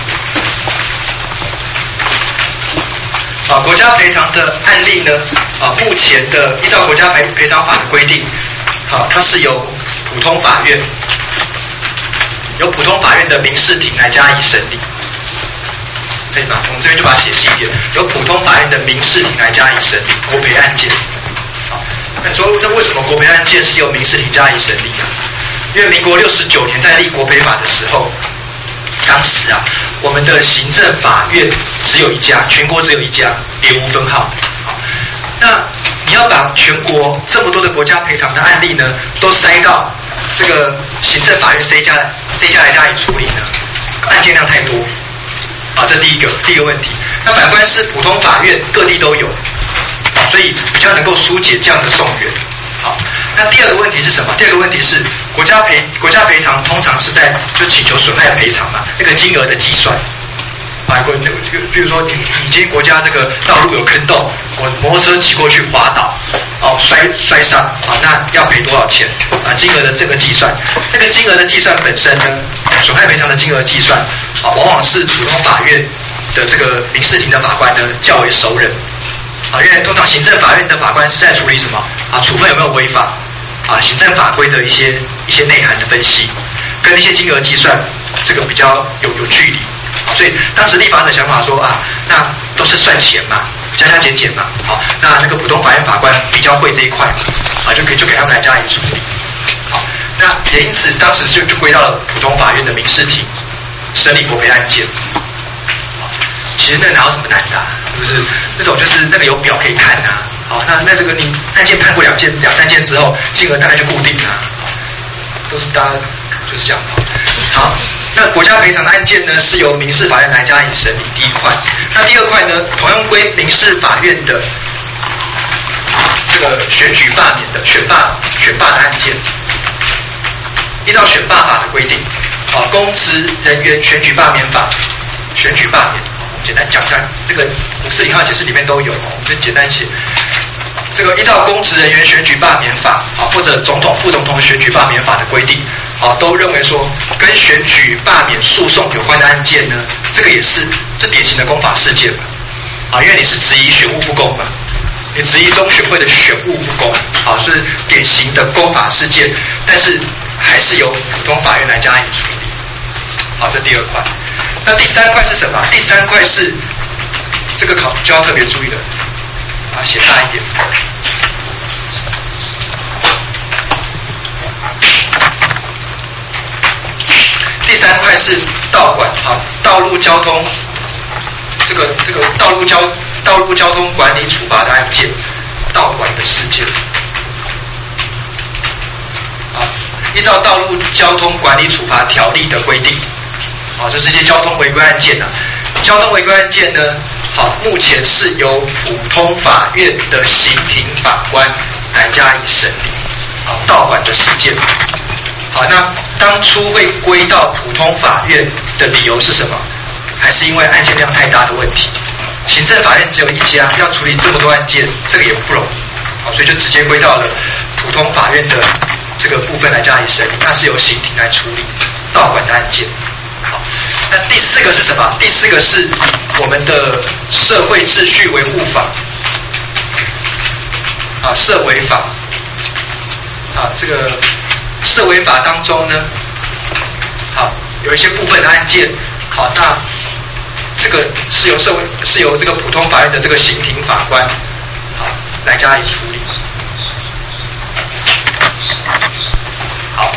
啊，国家赔偿的案例呢，啊，目前的依照国家赔赔偿法的规定，啊，它是由普通法院，由普通法院的民事庭来加以审理，可以吗？我们这边就把它写细一点，由普通法院的民事庭来加以审理国赔案件。那你说，那为什么国赔案件是由民事庭加以审理呢？因为民国六十九年在立国赔法的时候，当时啊，我们的行政法院只有一家，全国只有一家，别无分号。好，那你要把全国这么多的国家赔偿的案例呢，都塞到这个行政法院这一家这一家来加以处理呢，案件量太多。啊，这第一个第一个问题。那反观是普通法院各地都有。所以比较能够疏解这样的讼源。好，那第二个问题是什么？第二个问题是国家赔国家赔偿通常是在就请求损害赔偿嘛，这个金额的计算。啊，国就比如说你你今天国家这个道路有坑洞，我摩托车骑过去滑倒，哦摔摔伤，啊，那要赔多少钱？啊，金额的这个计算，那个金额的计算本身呢，损害赔偿的金额计算，啊，往往是普通法院的这个民事庭的法官呢较为熟人。啊，因为通常行政法院的法官是在处理什么啊？处分有没有违法啊？行政法规的一些一些内涵的分析，跟一些金额计算，这个比较有有距离啊。所以当时立法的想法说啊，那都是算钱嘛，加加减减嘛。好，那那个普通法院法官比较会这一块嘛，啊，就可以就给他们来加以处理。好，那也因此当时就就归到了普通法院的民事庭审理国赔案件。其实那哪有什么难的、啊，是不是？那种就是那个有表可以看啊。好，那那这个你案件判过两件、两三件之后，金额大概就固定了、啊，都是大家就是这样。好，那国家赔偿的案件呢，是由民事法院来加以审理。第一块，那第二块呢，同样归民事法院的这个选举罢免的选罢选罢的案件，依照选罢法的规定，啊，公职人员选举罢免法选举罢免。简单讲一下，这个五四零号解释里面都有，我们就简单写。这个依照公职人员选举罢免法啊，或者总统、副总统选举罢免法的规定啊，都认为说跟选举罢免诉讼有关的案件呢，这个也是这典型的公法事件嘛啊，因为你是质疑选务不公嘛，你质疑中选会的选务不公啊，是典型的公法事件，但是还是由普通法院来加以处理。好，这第二块。那第三块是什么？第三块是这个考就要特别注意的，啊，写大一点。第三块是道管啊，道路交通这个这个道路交道路交通管理处罚的案件，道管的事件。啊，依照道路交通管理处罚条例的规定，啊，就是这些交通违规案件呢、啊，交通违规案件呢，好，目前是由普通法院的刑庭法官来加以审理，啊，道管的事件。好，那当初会归到普通法院的理由是什么？还是因为案件量太大的问题？行政法院只有一家，要处理这么多案件，这个也不容易，好，所以就直接归到了普通法院的这个部分来加以审理，那是由刑庭来处理道管的案件。好，那第四个是什么？第四个是我们的社会秩序维护法，啊，社维法，啊，这个社维法当中呢，好，有一些部分的案件，好，那这个是由社会是由这个普通法院的这个刑庭法官，好，来加以处理。好，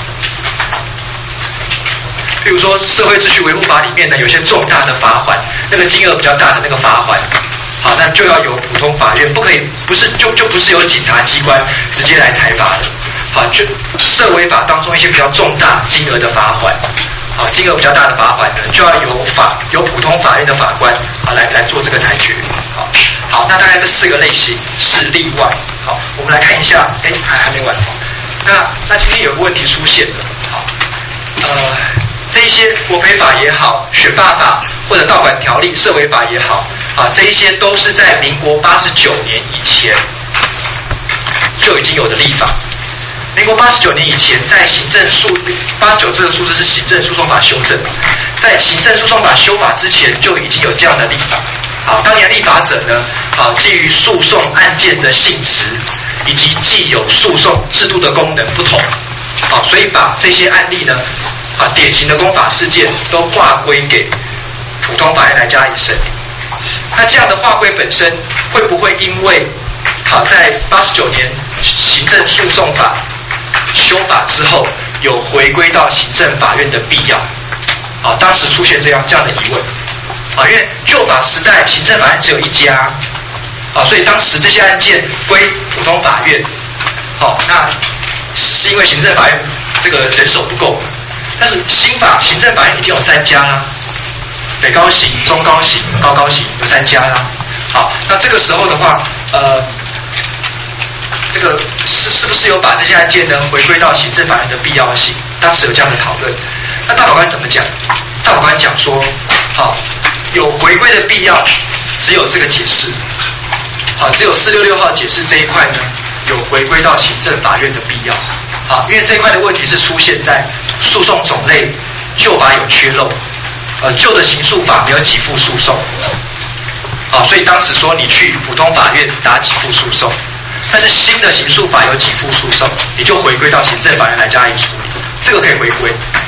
譬如说社会秩序维护法里面呢，有些重大的罚款，那个金额比较大的那个罚款，好，那就要由普通法院，不可以不是就就不是由警察机关直接来裁罚的。好，就社维法当中一些比较重大金额的罚款，好，金额比较大的罚款呢，就要由法由普通法院的法官啊来来做这个裁决。好，好，那大概这四个类型是例外。好，我们来看一下，哎，还还没完。那那今天有个问题出现了，好，呃，这一些国赔法也好，选罢法或者道管条例、社维法也好，啊，这一些都是在民国八十九年以前就已经有的立法。民国八十九年以前，在行政诉八十九这个数字是行政诉讼法修正，在行政诉讼法修法之前就已经有这样的立法。好，当年立法者呢，好，基于诉讼案件的性质以及既有诉讼制度的功能不同，好，所以把这些案例呢，啊，典型的公法事件都划归给普通法院来加以审理。那这样的划归本身会不会因为好在八十九年行政诉讼法修法之后，有回归到行政法院的必要？啊，当时出现这样这样的疑问，啊，因为旧法时代行政法院只有一家，啊，所以当时这些案件归普通法院，好，那是因为行政法院这个人手不够，但是新法行政法院已经有三家啦，北高行、中高行、高高行有三家啦，好，那这个时候的话，呃。这个是是不是有把这些案件呢回归到行政法院的必要性？当时有这样的讨论。那大法官怎么讲？大法官讲说，好，有回归的必要，只有这个解释，好，只有四六六号解释这一块呢，有回归到行政法院的必要。好，因为这一块的问题是出现在诉讼种类旧法有缺漏，呃，旧的刑诉法没有给付诉讼，好，所以当时说你去普通法院打给付诉讼。但是新的刑诉法有给付诉讼，你就回归到行政法院来加以处理，这个可以回归。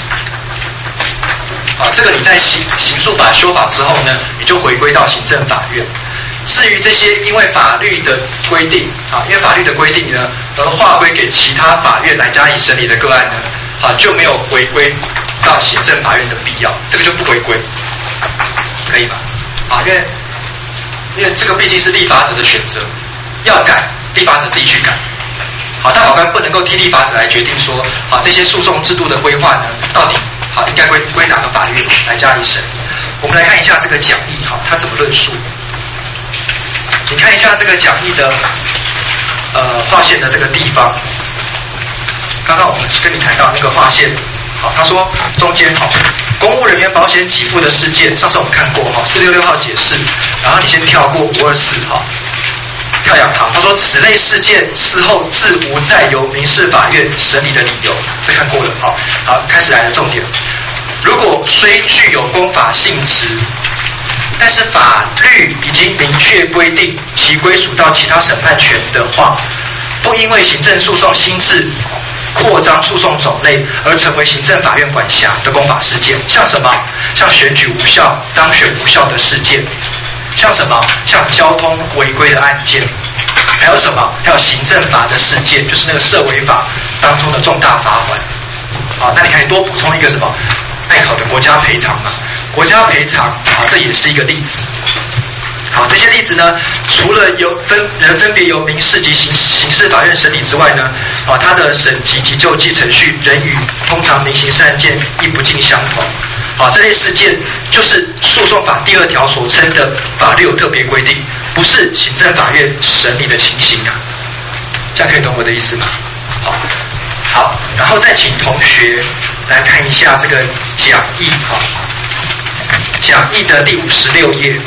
啊，这个你在刑刑诉法修法之后呢，你就回归到行政法院。至于这些因为法律的规定啊，因为法律的规定呢，而划归给其他法院来加以审理的个案呢，啊就没有回归到行政法院的必要，这个就不回归，可以吧？啊，因为因为这个毕竟是立法者的选择，要改。立法者自己去改，好，大法官不能够替立法者来决定说，好，这些诉讼制度的规划呢，到底好应该归归哪个法院来加以审理？我们来看一下这个讲义，好，它怎么论述？你看一下这个讲义的呃划线的这个地方，刚刚我们跟你谈到那个划线，好，他说中间好，公务人员保险给付的事件，上次我们看过哈，四六六号解释，然后你先跳过五二四号。跳两行，他说此类事件事后自无再由民事法院审理的理由，这看过了。好，好，开始来了重点。如果虽具有公法性质，但是法律已经明确规定其归属到其他审判权的话，不因为行政诉讼新制扩张诉讼种类而成为行政法院管辖的公法事件，像什么？像选举无效、当选无效的事件。像什么？像交通违规的案件，还有什么？还有行政法的事件，就是那个社维法当中的重大罚款。啊，那你可以多补充一个什么？爱考的国家赔偿嘛，国家赔偿啊，这也是一个例子。 好，这些例子呢，除了有分人分别由民事及刑刑事法院审理之外呢，啊，它的审级及救济程序仍与通常民刑事案件亦不尽相同。好，这类事件就是诉讼法第二条所称的法律有特别规定，不是行政法院审理的情形啊。这样可以懂我的意思吗？好，好，然后再请同学来看一下这个讲义啊，讲义的第五十六页。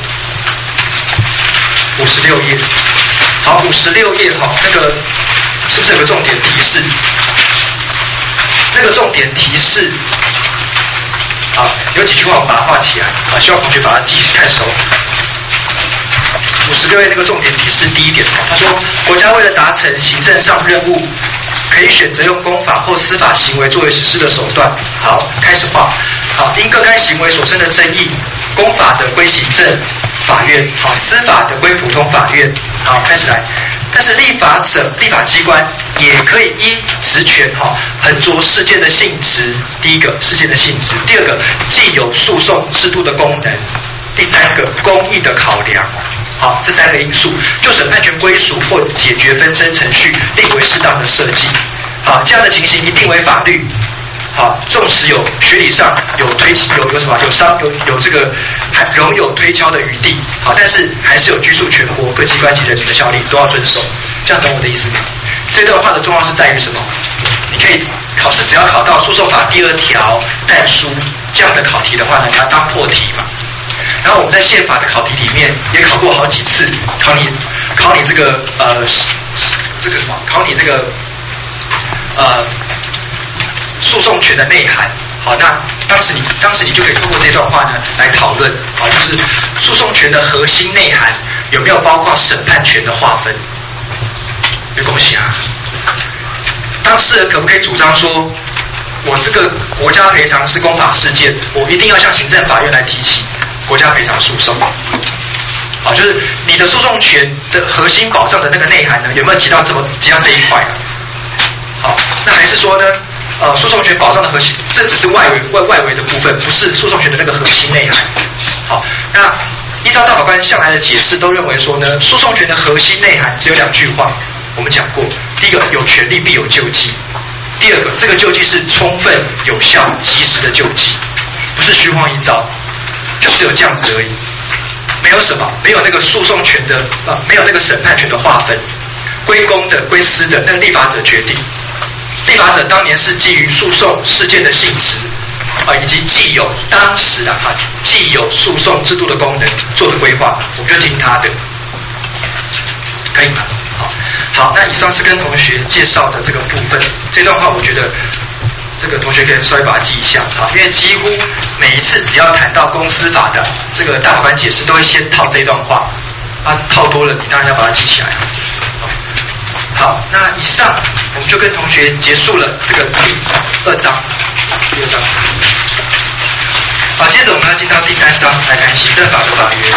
五十六页，好，五十六页哈，那个是不是有个重点提示？那个重点提示，好，有几句话我把它画起来，啊，希望同学把它记看熟。五十六页那个重点提示第一点，他说，国家为了达成行政上任务，可以选择用公法或司法行为作为实施的手段。好，开始画。好，因各该行为所生的争议，公法的归行政法院，好，司法的归普通法院。好，开始来。但是立法者、立法机关也可以依职权，哈，衡酌事件的性质。第一个，事件的性质；第二个，既有诉讼制度的功能；第三个，公益的考量。好，这三个因素，就审判权归属或解决纷争程序，另为适当的设计。好，这样的情形一定为法律。好，纵使有学理上有推有有什么有商有有这个还仍有推敲的余地，好，但是还是有拘束全国各机关及人民的效力都要遵守，这样懂我的意思吗？这段话的重要是在于什么？你可以考试只要考到诉讼法第二条但书这样的考题的话呢，你要当破题嘛。然后我们在宪法的考题里面也考过好几次，考你考你这个呃这个什么，考你这个呃。诉讼权的内涵，好，那当时你当时你就可以通过这段话呢来讨论，好，就是诉讼权的核心内涵有没有包括审判权的划分？就恭喜啊！当事人可不可以主张说，我这个国家赔偿是公法事件，我一定要向行政法院来提起国家赔偿诉讼？好，就是你的诉讼权的核心保障的那个内涵呢，有没有提到这么提到这一块？好，那还是说呢？呃，诉讼权保障的核心，这只是外围外外围的部分，不是诉讼权的那个核心内涵。好，那依照大法官向来的解释，都认为说呢，诉讼权的核心内涵只有两句话，我们讲过。第一个，有权利必有救济；第二个，这个救济是充分、有效、及时的救济，不是虚晃一招，就只有这样子而已，没有什么，没有那个诉讼权的啊、呃，没有那个审判权的划分，归公的、归私的，那个立法者决定。立法者当年是基于诉讼事件的性质啊，以及既有当时啊既有诉讼制度的功能做的规划，我们就听他的，可以吗？好，好，那以上是跟同学介绍的这个部分，这段话我觉得这个同学可以稍微把它记一下啊，因为几乎每一次只要谈到公司法的这个大法官解释，都会先套这一段话，啊，套多了你当然要把它记起来。好，那以上我们就跟同学结束了这个第二章，第二章。好，接着我们要进到第三章，来谈行政法的法源。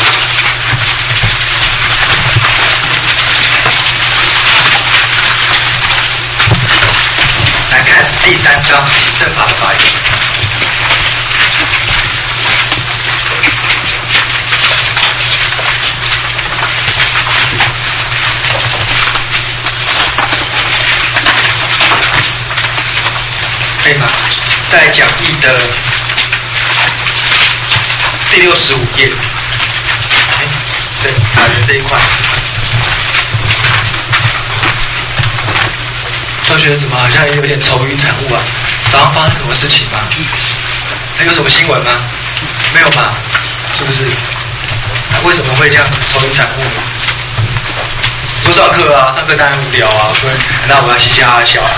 来看第三章行政法的法源。可以吗？在讲义的第六十五页，哎，对，法源这一块，同学怎么好像有点愁云惨雾啊？早上发生什么事情吗？还有什么新闻吗？没有吧？是不是？啊、为什么会这样愁云惨雾呢？不上课啊，上课当然无聊啊，所以那我要嘻嘻哈哈笑啊。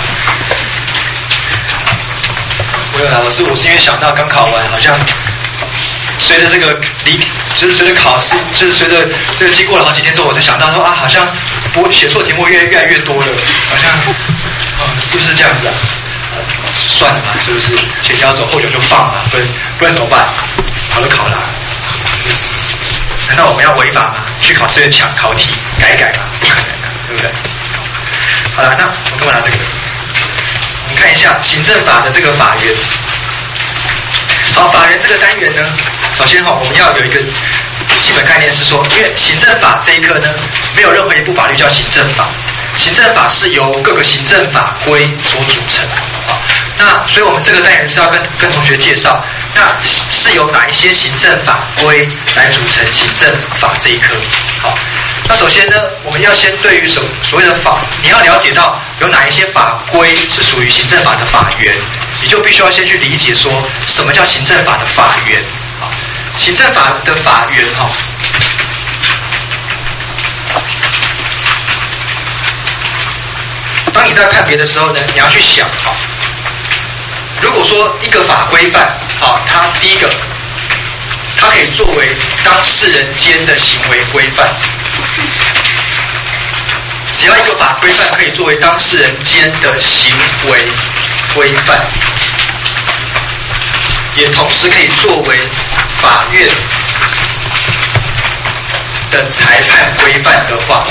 没有啦，我是我是因为想到刚考完，好像随着这个离，就是随着考试，就是随着这个经过了好几天之后，我才想到说啊，好像我写错题目越越来越多了，好像啊，是不是这样子啊？算了嘛，是不是前脚走后脚就放嘛？不然不然怎么办？考都考了，难道我们要违法吗？去考试院抢考题改一改嘛？不可能的，对不对？好了，那我干嘛拿这个？我们看一下行政法的这个法源。好，法源这个单元呢，首先哈，我们要有一个基本概念是说，因为行政法这一课呢，没有任何一部法律叫行政法，行政法是由各个行政法规所组成啊。那所以我们这个单元是要跟跟同学介绍，那是由哪一些行政法规来组成行政法这一科。好，那首先呢，我们要先对于所所谓的法，你要了解到有哪一些法规是属于行政法的法源，你就必须要先去理解说什么叫行政法的法源。好，行政法的法源哈。当你在判别的时候呢，你要去想哈，如果说一个法规范啊，它第一个，它可以作为当事人间的行为规范。只要一个法规范可以作为当事人间的行为规范，也同时可以作为法院的裁判规范的话，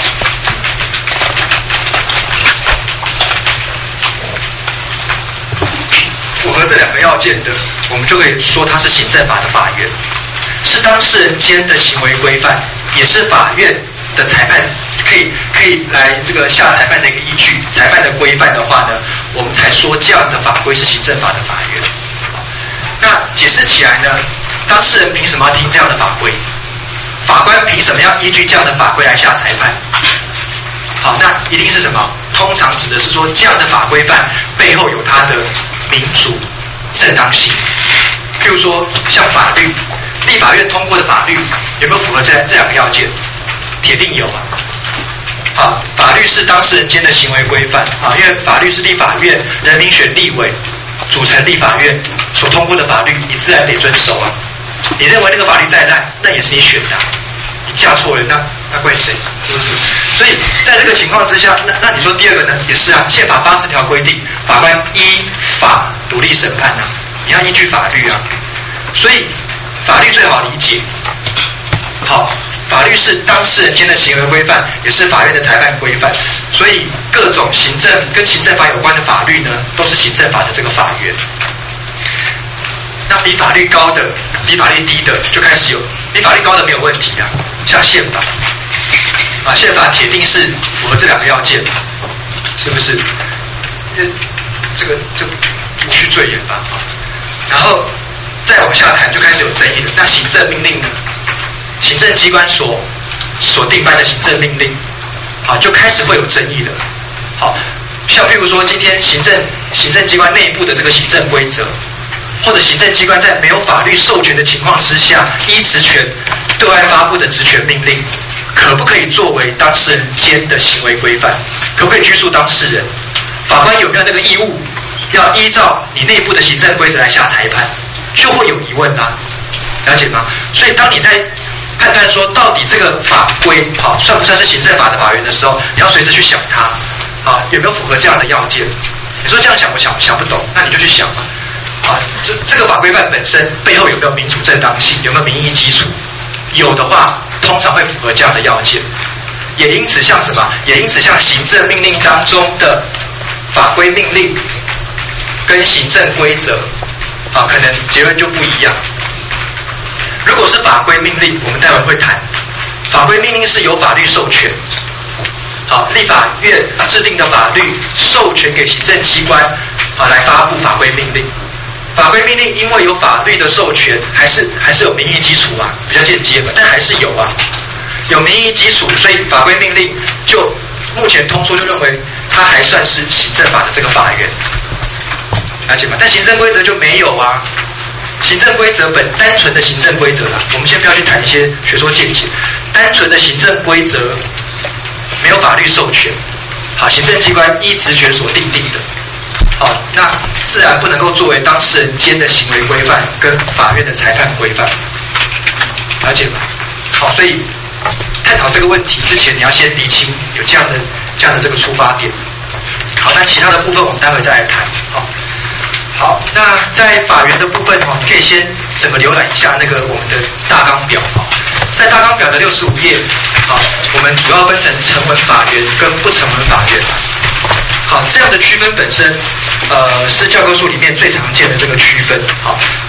符合这两个要件的，我们就可以说它是行政法的法源，是当事人间的行为规范，也是法院的裁判可以可以来这个下裁判的一个依据。裁判的规范的话呢，我们才说这样的法规是行政法的法源。那解释起来呢，当事人凭什么要听这样的法规？法官凭什么要依据这样的法规来下裁判？好，那一定是什么？通常指的是说，这样的法规范背后有它的民主正当性。譬如说，像法律，立法院通过的法律有没有符合这这两个要件？铁定有啊。好，法律是当事人间的行为规范啊，因为法律是立法院人民选立委组成立法院所通过的法律，你自然得遵守啊。你认为那个法律再烂，那也是你选的、啊，你嫁错人，那那怪谁？是不是？所以在这个情况之下，那那你说第二个呢，也是啊。宪法八十条规定，法官依法独立审判啊，你要依据法律啊。所以法律最好理解。好，法律是当事人间的行为规范，也是法院的裁判规范。所以各种行政跟行政法有关的法律呢，都是行政法的这个法源。那比法律高的、比法律低的，就开始有比法律高的没有问题啊，像宪法啊，宪法铁定是符合这两个要件，是不是？因为这个就无需赘言吧啊。然后再往下谈，就开始有争议了。那行政命令呢？行政机关所所定颁的行政命令，好，就开始会有争议了。好，像譬如说，今天行政行政机关内部的这个行政规则。或者行政机关在没有法律授权的情况之下，依职权对外发布的职权命令，可不可以作为当事人间的行为规范？可不可以拘束当事人？法官有没有那个义务要依照你内部的行政规则来下裁判？就会有疑问啦、啊，了解吗？所以当你在判断说到底这个法规好算不算是行政法的法源的时候，你要随时去想它，啊有没有符合这样的要件？你说这样想我想想不懂，那你就去想嘛。啊，这这个法规范本身背后有没有民主正当性，有没有民意基础？有的话，通常会符合这样的要件。也因此，像什么？也因此，像行政命令当中的法规命令跟行政规则，啊，可能结论就不一样。如果是法规命令，我们待会会谈。法规命令是由法律授权，好，立法院制定的法律授权给行政机关，啊，来发布法规命令。法规命令因为有法律的授权，还是还是有民意基础啊，比较间接嘛，但还是有啊，有民意基础，所以法规命令就目前通说就认为它还算是行政法的这个法源，了解吗？但行政规则就没有啊，行政规则本单纯的行政规则啦，我们先不要去谈一些学说见解，单纯的行政规则没有法律授权，好，行政机关依职权所定定的。好，那自然不能够作为当事人间的行为规范跟法院的裁判规范，了解吗？好，所以探讨这个问题之前，你要先理清有这样的这样的这个出发点。好，那其他的部分我们待会再来谈。好，好，那在法源的部分哈，你可以先整个浏览一下那个我们的大纲表哈，在大纲表的六十五页，好，我们主要分成成文法源跟不成文法源。好，这样的区分本身，呃，是教科书里面最常见的这个区分。好，那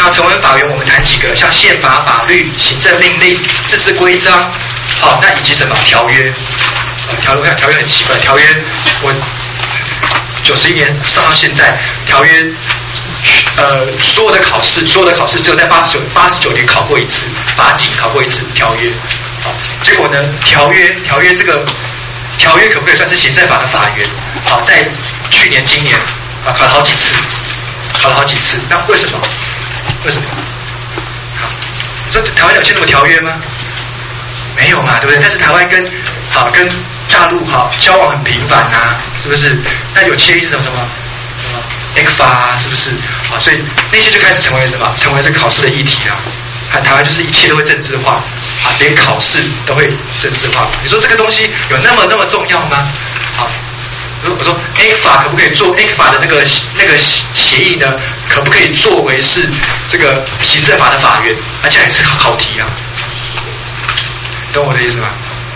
那成文法源我们谈几个，像宪法、法律、行政命令、自治规章，好，那以及什么条约？呃、条约看条约很奇怪，条约我九十一年上到现在，条约呃所有的考试，所有的考试只有在八十九八十九年考过一次，八几考过一次条约。好，结果呢，条约条约这个条约可不可以算是行政法的法源？好，在去年、今年啊考了好几次，考了好几次。那为什么？为什么？好，你说台湾有签什么条约吗？没有嘛，对不对？但是台湾跟好跟大陆好交往很频繁啊，是不是？那有签一什么什么什么 E C F A 啊，是不是？好，所以那些就开始成为什么？成为这个考试的议题啊。看台湾就是一切都会政治化啊，连考试都会政治化。你说这个东西有那么那么重要吗？好，我说 E C F A 可不可以做 E C F A 的那个那个协议呢？可不可以作为是这个行政法的法源？啊，这样也是考题啊。懂我的意思吗？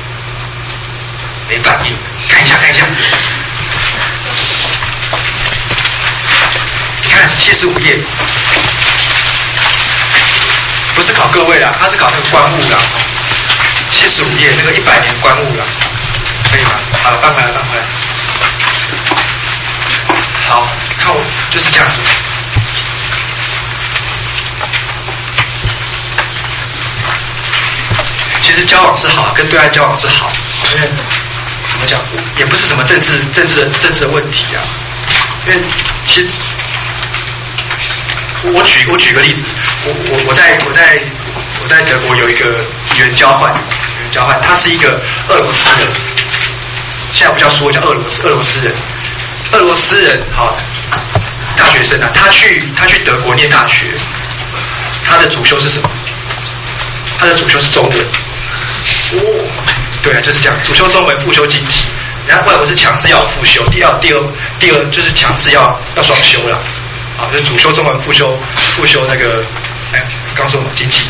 没反应，看一下看一下。你看七十五页。不是考各位啦，他是考那个官务啦，七十五页那个一百年官务啦，可以吗？好了，翻回来，翻回来。好，看我就是这样子。其实交往是好，跟对岸交往是好，因为怎么讲，也不是什么政治政治的政治的问题啊。因为其实我举我举个例子。我我我在我在我在德国有一个语言交换，语言交换，他是一个俄罗斯人，现在不叫说叫俄罗斯俄罗斯人，俄罗斯人好大学生啊，他去他去德国念大学，他的主修是什么？他的主修是中文，哦，对啊，就是这样，主修中文，副修经济，然后外文是强制要复修，第二第二第二就是强制要要双修了。啊，就是主修中文，副修副修那个，哎，刚说什么经济？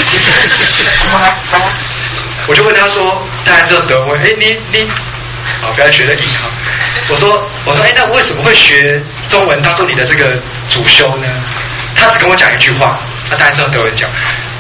我就问他说，大家知道德文？哎，你你，好，不要学得硬哈。我说我说，哎，那为什么会学中文当做你的这个主修呢？他只跟我讲一句话，那大家知道德文讲，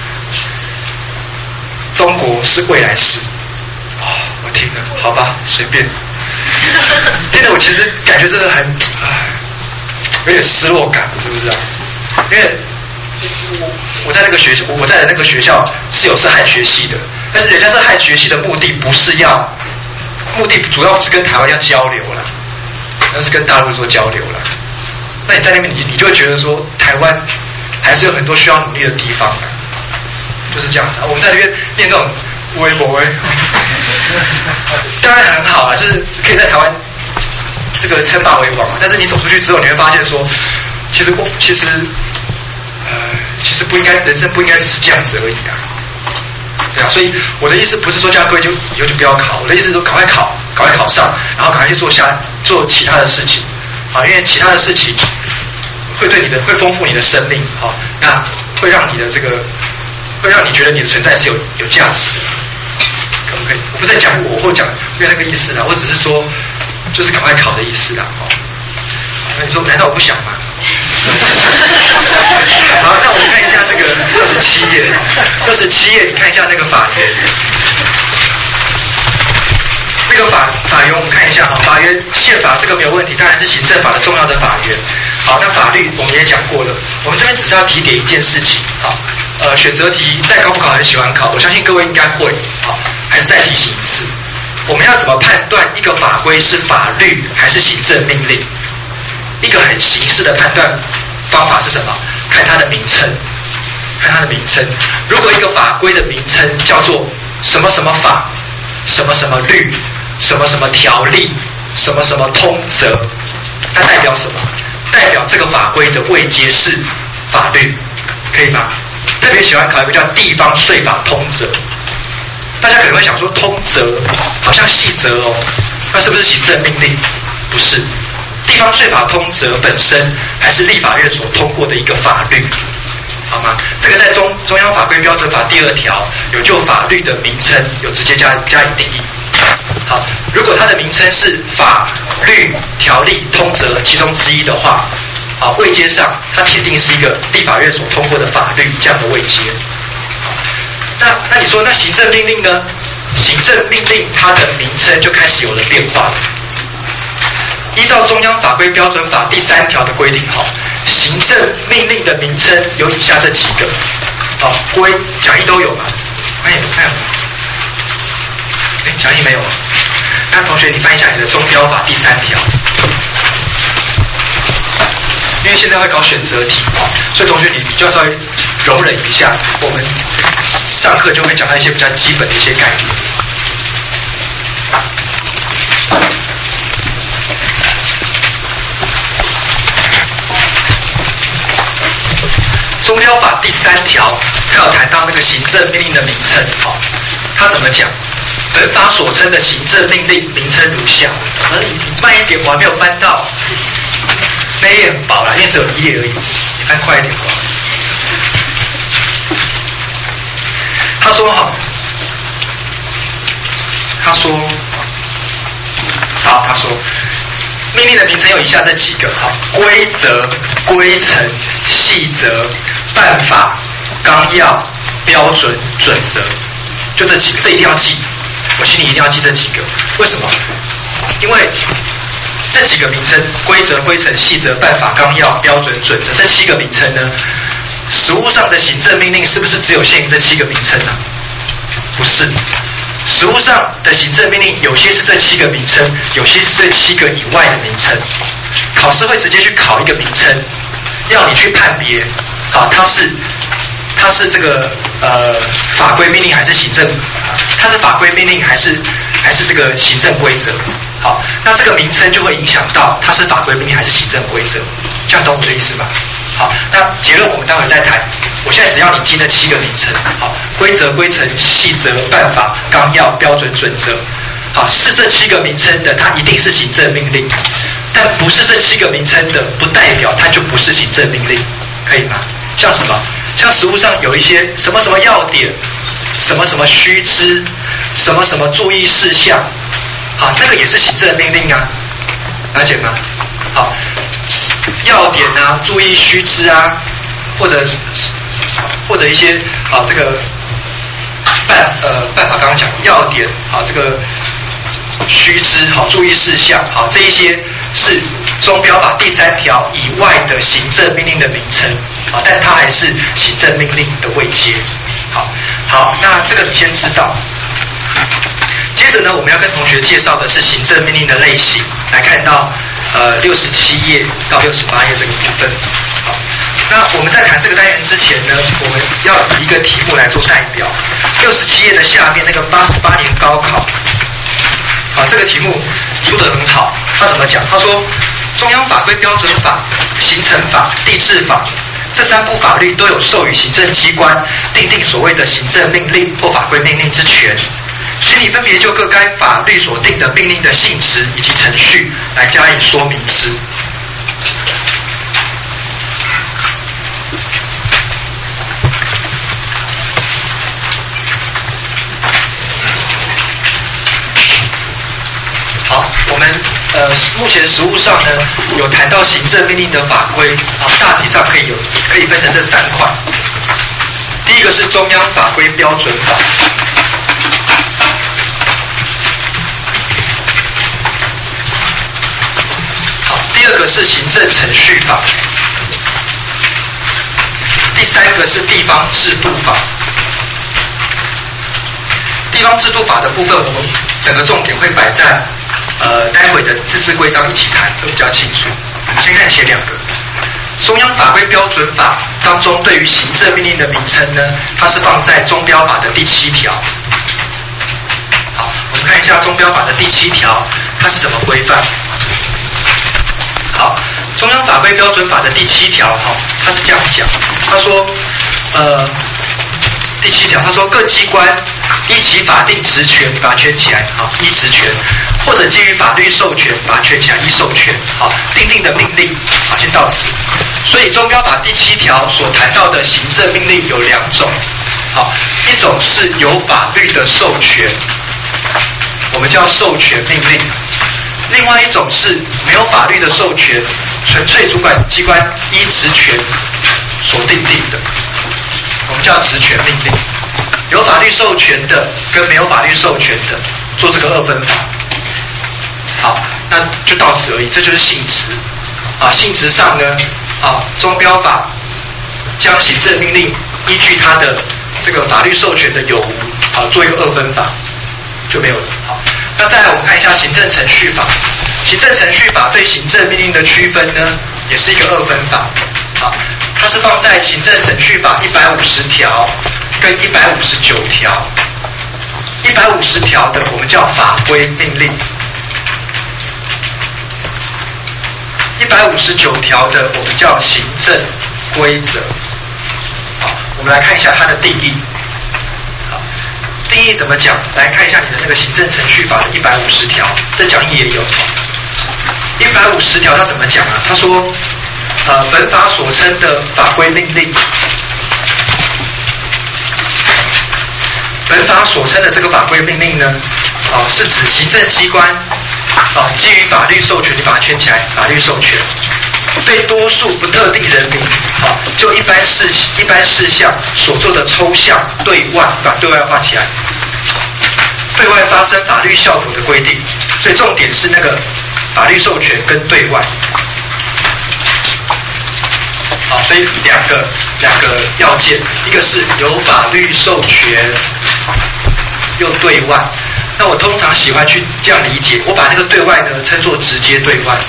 中国是未来式。哦，我听了，好吧，随便。听得我其实感觉真的很，唉。有点失落感，是不是啊？因为我我在那个学校，我在的那个学校是有是汉学系的，但是人家是汉学系的目的不是要，目的主要不是跟台湾要交流啦，而是跟大陆做交流啦。那你在那边，你你就会觉得说，台湾还是有很多需要努力的地方的，就是这样子。我们在那边念这种微博微，当然很好啊，就是可以在台湾。这个称霸为王，但是你走出去之后，你会发现说，其实其实，呃，其实不应该，人生不应该只是这样子而已啊。对啊，所以我的意思不是说叫各位就以后就不要考，我的意思是说赶快考，赶快考上，然后赶快去做下做其他的事情啊，因为其他的事情会对你的会丰富你的生命啊，那会让你的这个会让你觉得你的存在是有有价值的，可不可以？我不是在讲我或讲没有那个意思啦，我只是说。就是赶快考的意思啦，哦。那你说，难道我不想吗？好，那我们看一下这个二十七页，二十七页，你看一下那个法源。这个法法源我们看一下哈，法源宪法这个没有问题，当然是行政法的重要的法源。好，那法律我们也讲过了，我们这边只是要提点一件事情，好，呃，选择题在高普考很喜欢考，我相信各位应该会，好，还是再提醒一次。我们要怎么判断一个法规是法律还是行政命令？一个很形式的判断方法是什么？看它的名称，看它的名称。如果一个法规的名称叫做什么什么法、什么什么律、什么什么条例、什么什么通则，它代表什么？代表这个法规的位阶是法律，可以吗？特别喜欢考一个叫地方税法通则。大家可能会想说，通则好像细则哦，那是不是行政命令？不是，地方税法通则本身还是立法院所通过的一个法律，好吗？这个在中中央法规标准法第二条有就法律的名称有直接加加以定义。好，如果它的名称是法律、条例、通则其中之一的话， 啊，位阶上它铁定是一个立法院所通过的法律这样的位阶。那那你说，那行政命令呢？行政命令它的名称就开始有了变化了。依照中央法规标准法第三条的规定，哈，行政命令的名称有以下这几个，啊，规讲义都有嘛？翻译看有没有？哎，讲义没有。那同学，你翻一下你的中标法第三条，因为现在会搞选择题，所以同学你就要稍微容忍一下，我们上课就会讲到一些比较基本的一些概念。中标法第三条，它有谈到那个行政命令的名称，好，它怎么讲？本法所称的行政命令名称如下。呃，慢一点，我还没有翻到，那页很薄啦，因为只有一页而已，你翻快一点好。他说哈，他说，好，他说。命令的名称有以下这几个哈：规则、规程、细则、办法、纲要、标准、准则，就这几个，这一定要记。我心里一定要记这几个。为什么？因为这几个名称——规则、规程、细则、办法、纲要、标准、准则，这七个名称呢，实务上的行政命令是不是只有限于这七个名称呢？不是。实务上的行政命令，有些是这七个名称，有些是这七个以外的名称。考试会直接去考一个名称，要你去判别，啊，它是它是这个呃法规命令还是行政，它是法规命令还是还是这个行政规则？好，那这个名称就会影响到它是法规命令还是行政规则，这样懂我的意思吗？好，那结论我们待会再谈。我现在只要你记这七个名称，好，规则、规程、细则、办法、纲要、标准、准则，好，是这七个名称的，它一定是行政命令；但不是这七个名称的，不代表它就不是行政命令，可以吗？像什么？像实务上有一些什么什么要点，什么什么须知，什么什么注意事项，好，那个也是行政命令啊，了解吗？好。要点啊，注意须知啊，或者或者一些啊这个办呃办法刚刚讲要点啊这个须知好注意事项好这一些是中标法第三条以外的行政命令的名称啊，但它还是行政命令的位阶。好，好，那这个你先知道。接着呢，我们要跟同学介绍的是行政命令的类型，来看到呃六十七页到六十八页这个部分。好，那我们在谈这个单元之前呢，我们要以一个题目来做代表。六十七页的下面那个八十八年高考，啊，这个题目出得很好。他怎么讲？他说，中央法规标准法、行政法、地制法这三部法律都有授予行政机关订定所谓的行政命令或法规命令之权。请你分别就各该法律所定的命令的性质以及程序来加以说明之。好，我们呃目前实务上呢有谈到行政命令的法规啊，大体上可以有可以分成这三块。第一个是中央法规标准法。第二个是行政程序法，第三个是地方制度法。地方制度法的部分，我们整个重点会摆在呃待会的自治规章一起谈，会比较清楚。我们先看前两个，中央法规标准法当中对于行政命令的名称呢，它是放在中标法的第七条。好，我们看一下中标法的第七条，它是怎么规范。好，中央法规标准法的第七条，哈，它是这样讲，他说，呃，第七条，他说各机关依其法定职权，把它圈起来，好，依职权，或者基于法律授权，把它圈起来，依授权，好，订定的命令，好，先到此。所以中标法第七条所谈到的行政命令有两种，好，一种是有法律的授权，我们叫授权命令。另外一种是没有法律的授权， 纯粹主管机关依职权所定定的，我们叫职权命令。有法律授权的跟没有法律授权的做这个二分法。好，那就到此而已，这就是性质。啊，性质上呢，啊，中标法将行政命令依据它的这个法律授权的有无，啊，做一个二分法，就没有了。好，那再来我们看一下行政程序法。行政程序法对行政命令的区分呢，也是一个二分法。啊，它是放在行政程序法一百五十条跟一百五十九条。一百五十条的我们叫法规命令。一百五十九条的我们叫行政规则。好，我们来看一下它的定义。好，定义怎么讲？来看一下你的那个行政程序法的一百五十条，这讲义也有。一百五十条它怎么讲啊？他说，呃，本法所称的法规命令，本法所称的这个法规命令呢，啊、呃，是指行政机关。啊，基于法律授权，你把它圈起来，法律授权对多数不特定人民，啊，就一般事一般事项所做的抽象对外，把对外画起来，对外发生法律效果的规定。所以重点是那个法律授权跟对外。好，所以两个两个要件，一个是有法律授权，又对外。那我通常喜欢去这样理解，我把那个对外呢称作直接对外。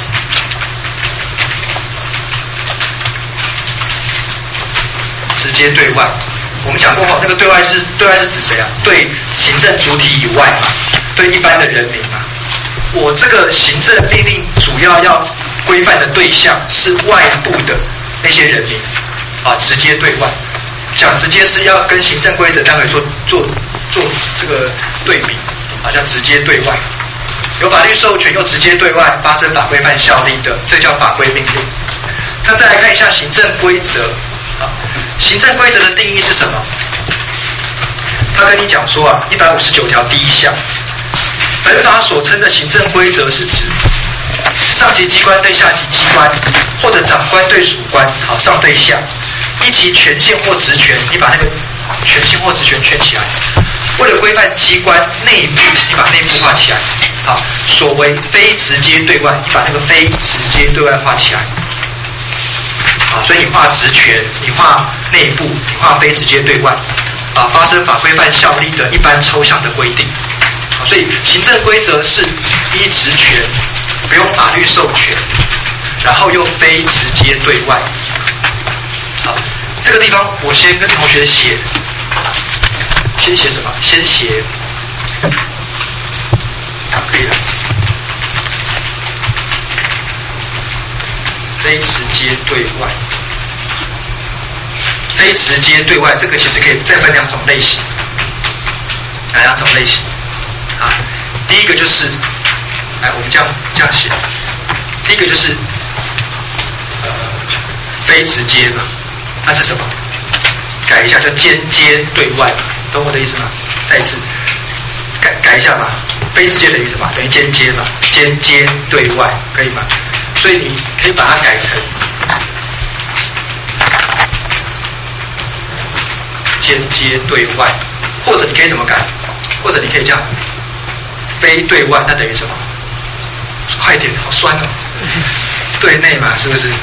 直接对外，我们讲过哈，那个对外是对外是指谁啊？对行政主体以外嘛，对一般的人民嘛。我这个行政命令主要要规范的对象是外部的那些人民啊，直接对外。讲直接是要跟行政规则单位做做做这个对比。好像直接对外，有法律授权又直接对外发生法规范效力的，这叫法规命令。那再来看一下行政规则啊，行政规则的定义是什么？他跟你讲说啊，一百五十九条第一项，本法所称的行政规则是指上级机关对下级机关，或者长官对属官，好，上对下，依其权限或职权，你把那个权限或职权圈起来。为了规范机关内部，你把内部画起来。好，所谓非直接对外，你把那个非直接对外画起来。好，所以你画职权，你画内部，你画非直接对外。啊，发生法规范效力的一般抽象的规定。好，所以行政规则是依职权，不用法律授权，然后又非直接对外。好，这个地方我先跟同学写。先写什么？先写，好，可以了。非直接对外，非直接对外，这个其实可以再分两种类型，哪两种类型？啊，第一个就是，来，我们这样这样写，第一个就是呃非直接嘛，那是什么？改一下叫间接对外嘛，懂我的意思吗？再一次改改一下嘛，非直接等于什么？等于间接嘛，间接对外可以吗？所以你可以把它改成间接对外，或者你可以怎么改？或者你可以这样，非对外，那等于什么？快点，好酸哦！对内嘛，是不是？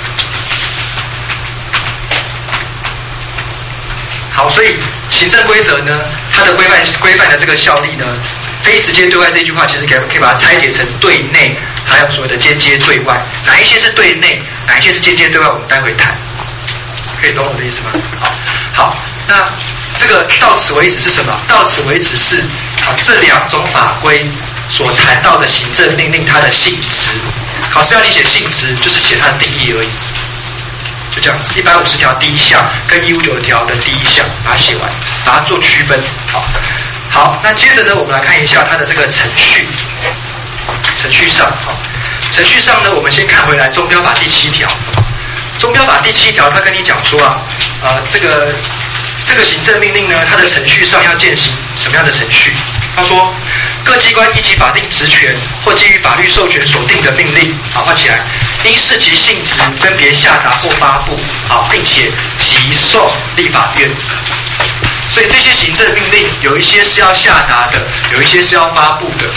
好，所以行政规则呢，它的规范规范的这个效力呢，非直接对外这句话，其实可以可以把它拆解成对内，还有所谓的间接对外。哪一些是对内，哪一些是间接对外，我们待会谈。可以懂我的意思吗？好，好，那这个到此为止是什么？到此为止是啊这两种法规所谈到的行政命令它的性质。考试要你写性质，就是写它的定义而已。就这样子，一百五十条第一项跟一百五十九条的第一项，把它写完，把它做区分。好，好，那接着呢，我们来看一下它的这个程序，程序上，好，程序上呢，我们先看回来中标法第七条。中标法第七条，它跟你讲说啊，呃，这个这这个行政命令呢，它的程序上要践行什么样的程序？他说，各机关依其法定职权或基于法律授权所定的命令，好，画起来，应视其性质分别下达或发布，好，并且即送立法院。所以这些行政命令有一些是要下达的，有一些是要发布的。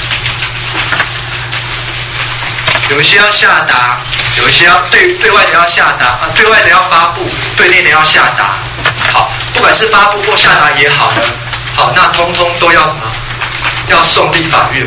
有一些要下达，有一些要对对外的要下达，啊，对外的要发布，对内的要下达。好，不管是发布或下达也好呢，好，那通通都要什么？要送立法院。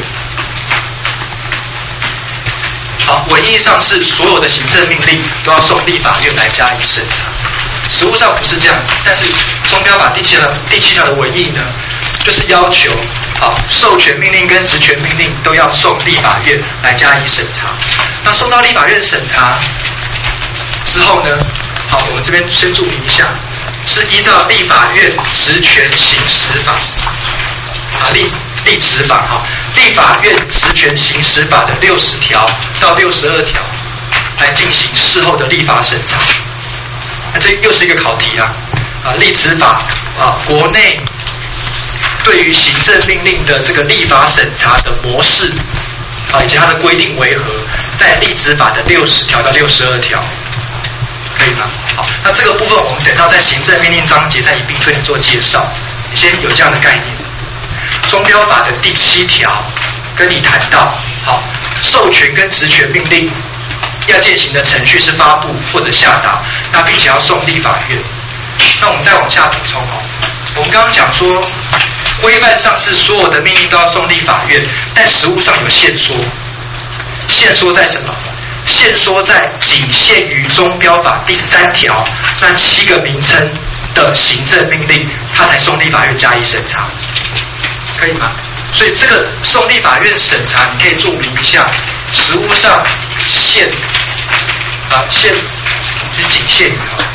好，文义上是所有的行政命令都要送立法院来加以审查，实务上不是这样子。但是中标法第七条第七条的文义呢，就是要求，好，授权命令跟职权命令都要送立法院来加以审查。那送到立法院审查之后呢，好，我们这边先注明一下，是依照立法院职权行使法，啊，立立职法哈，立法院职权行使法的六十条到六十二条来进行事后的立法审查。那这又是一个考题啊，啊，立职法啊，国内对于行政命令的这个立法审查的模式啊，以及它的规定为何，在立职法的六十条到六十二条，可以吗？好，那这个部分我们等到在行政命令章节再一并对你做介绍，你先有这样的概念。中标法的第七条跟你谈到，好，授权跟职权命令要践行的程序是发布或者下达，那并且要送立法院。那我们再往下补充哦，我们刚刚讲说，规范上是所有的命令都要送立法院，但实务上有限缩。限缩在什么？限缩在仅限于中标法第三条那七个名称的行政命令，它才送立法院加以审查，可以吗？所以这个送立法院审查，你可以注明一下，实务上限啊限就仅限于啊。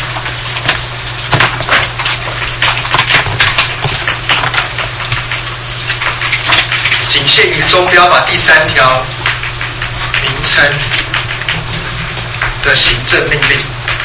仅限于中标法第三条名称的行政命令，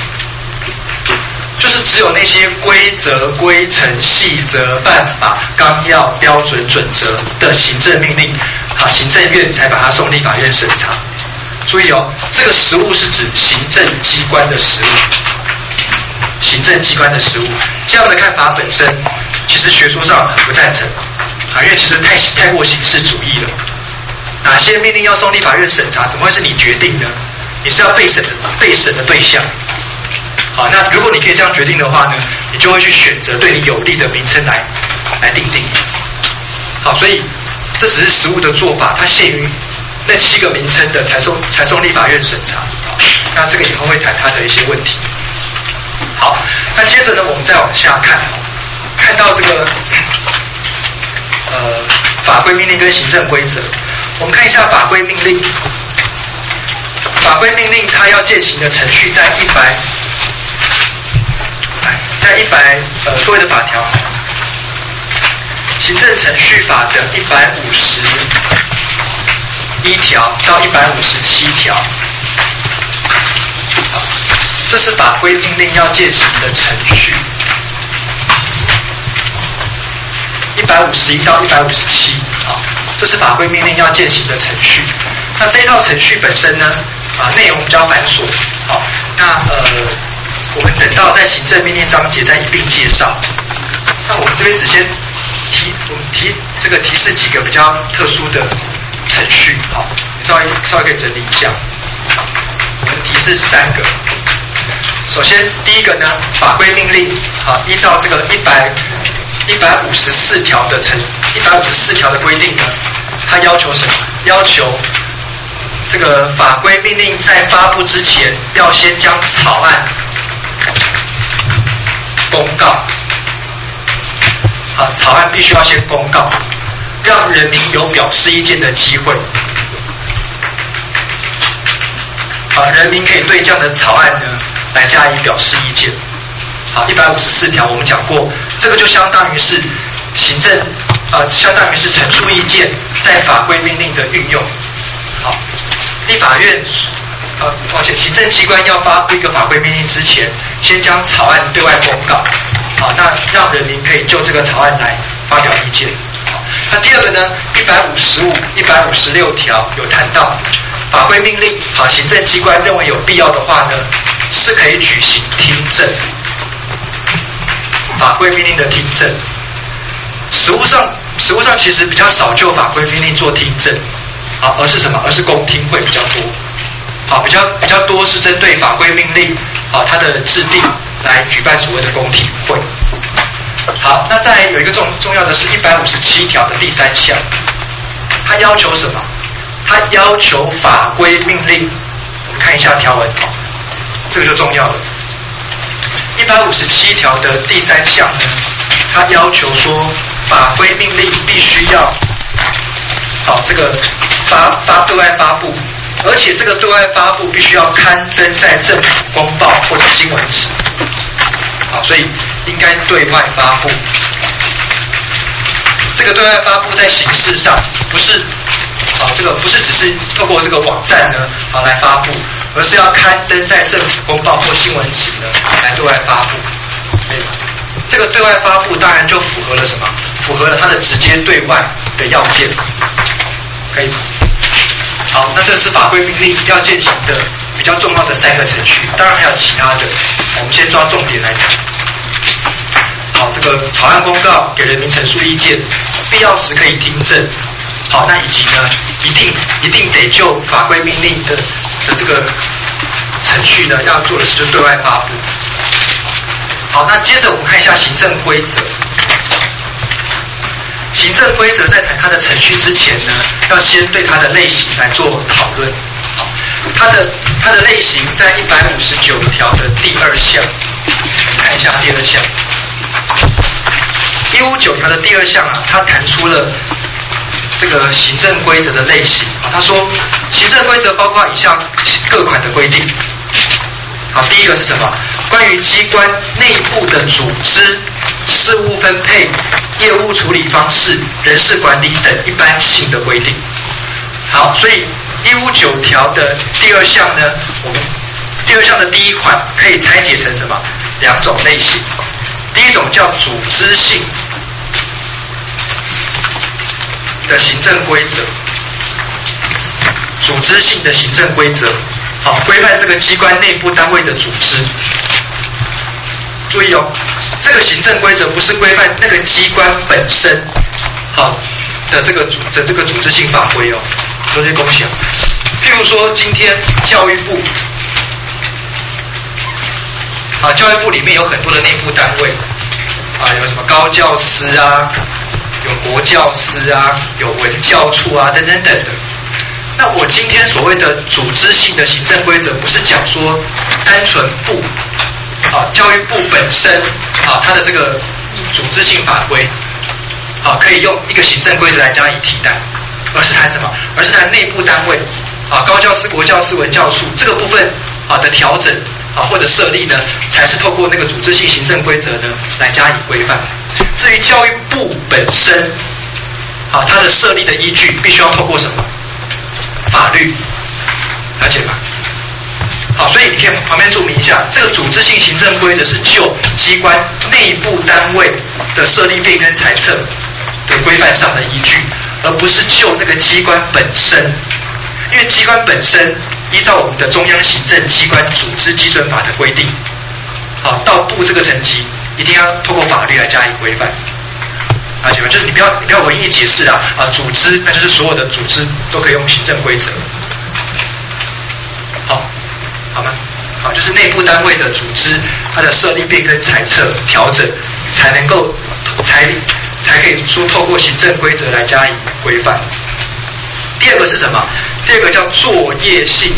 就是只有那些规则、规程、细则、办法、纲要、标准、准则的行政命令，啊，行政院才把它送立法院审查。注意哦，这个实务是指行政机关的实务，行政机关的实务。这样的看法本身，其实学说上很不赞成。啊，因为其实太太过形式主义了。哪些命令要送立法院审查，怎么会是你决定呢？你是要被审的被审的对象。好，那如果你可以这样决定的话呢，你就会去选择对你有利的名称来来定定。好，所以这只是实务的做法，它限于那七个名称的才送才送立法院审查。好，那这个以后会谈它的一些问题。好，那接着呢，我们再往下看，看到这个。呃，法规命令跟行政规则，我们看一下法规命令。法规命令它要践行的程序在一百，在一百呃多位的法条，行政程序法的一百五十一条到一百五十七条，这是法规命令要践行的程序。一百五十一到一百五十七，啊，这是法规命令要践行的程序。那这一套程序本身呢，啊，内容比较繁琐，好，那呃，我们等到在行政命令章节再一并介绍。那我们这边只先提，我们提这个提示几个比较特殊的程序，好，稍微稍微可以整理一下。我们提示三个。首先第一个呢，法规命令，好，依照这个一百。一百五十四条的程，一百五十四条的规定呢，它要求什么？要求这个法规命令在发布之前，要先将草案公告。啊，草案必须要先公告，让人民有表示意见的机会。啊，人民可以对这样的草案呢来加以表示意见。好，一百五十四条我们讲过，这个就相当于是行政，呃，相当于是陈述意见在法规命令的运用。好，立法院，呃，抱歉，行政机关要发布一个法规命令之前，先将草案对外公告。 好，那让人民可以就这个草案来发表意见。好，那第二个呢，一百五十五、一百五十六条有谈到法规命令，好，行政机关认为有必要的话呢，是可以举行听证。法规命令的听证，实务上，实务上其实比较少就法规命令做听证，好，而是什么？而是公听会比较多。好，比较比较多是针对法规命令，好，它的制定来举办所谓的公听会。好，那再来有一个重重要的是一百五十七条的第三项，它要求什么？它要求法规命令，我们看一下条文，这个就重要了。一百五十七条的第三项呢，它要求说法规命令必须要，好，这个发发对外发布，而且这个对外发布必须要刊登在政府公报或者新闻纸，好，所以应该对外发布。这个对外发布在形式上不是，好，这个不是只是透过这个网站呢，好来发布，而是要刊登在政府公报或新闻纸呢来对外发布。对吧？这个对外发布当然就符合了什么？符合了它的直接对外的要件，可以吗？好，那这是法规命令要践行的比较重要的三个程序，当然还有其他的，我们先抓重点来谈。好，这个草案公告给人民陈述意见，必要时可以听证。好，那以及呢，一定一定得就法规命令的的这个程序呢，要做的是就是对外发布。好，那接着我们看一下行政规则。行政规则在谈它的程序之前呢，要先对它的类型来做讨论。好，它的它的类型在一百五十九条的第二项，我们看一下第二项。一百五十九条的第二项啊，它谈出了这个行政规则的类型啊。他说，行政规则包括以下各款的规定。好，第一个是什么？关于机关内部的组织、事务分配、业务处理方式、人事管理等一般性的规定。好，所以一百五十九条的第二项呢，我们第二项的第一款可以拆解成什么？两种类型。第一种叫组织性的行政规则，组织性的行政规则，好，规范这个机关内部单位的组织。注意哦，这个行政规则不是规范那个机关本身，好的这个组的这个组织性法规哦，中间共享。譬如说，今天教育部。啊，教育部里面有很多的内部单位，啊，有什么高教司啊，有国教司啊，有文教处啊，等等等的。那我今天所谓的组织性的行政规则，不是讲说单纯部，啊，教育部本身啊，它的这个组织性法规，啊，可以用一个行政规则来加以替代，而是谈什么？而是谈内部单位，啊，高教司、国教司、文教处这个部分啊的调整。啊，或者设立呢，才是透过那个组织性行政规则呢来加以规范。至于教育部本身，啊，它的设立的依据必须要透过什么？法律，了解吗？好，所以你可以旁边注明一下，这个组织性行政规则是就机关内部单位的设立变更裁撤的规范上的依据，而不是就那个机关本身。因为机关本身依照我们的中央行政机关组织基准法的规定，好，到部这个层级一定要透过法律来加以规范。了解吗？就是你不要你不要文艺解释啊啊，组织那就是所有的组织都可以用行政规则。好，好吗？好，就是内部单位的组织，它的设立变更裁撤调整，才能够才才可以说透过行政规则来加以规范。第二个是什么？第二个叫作业性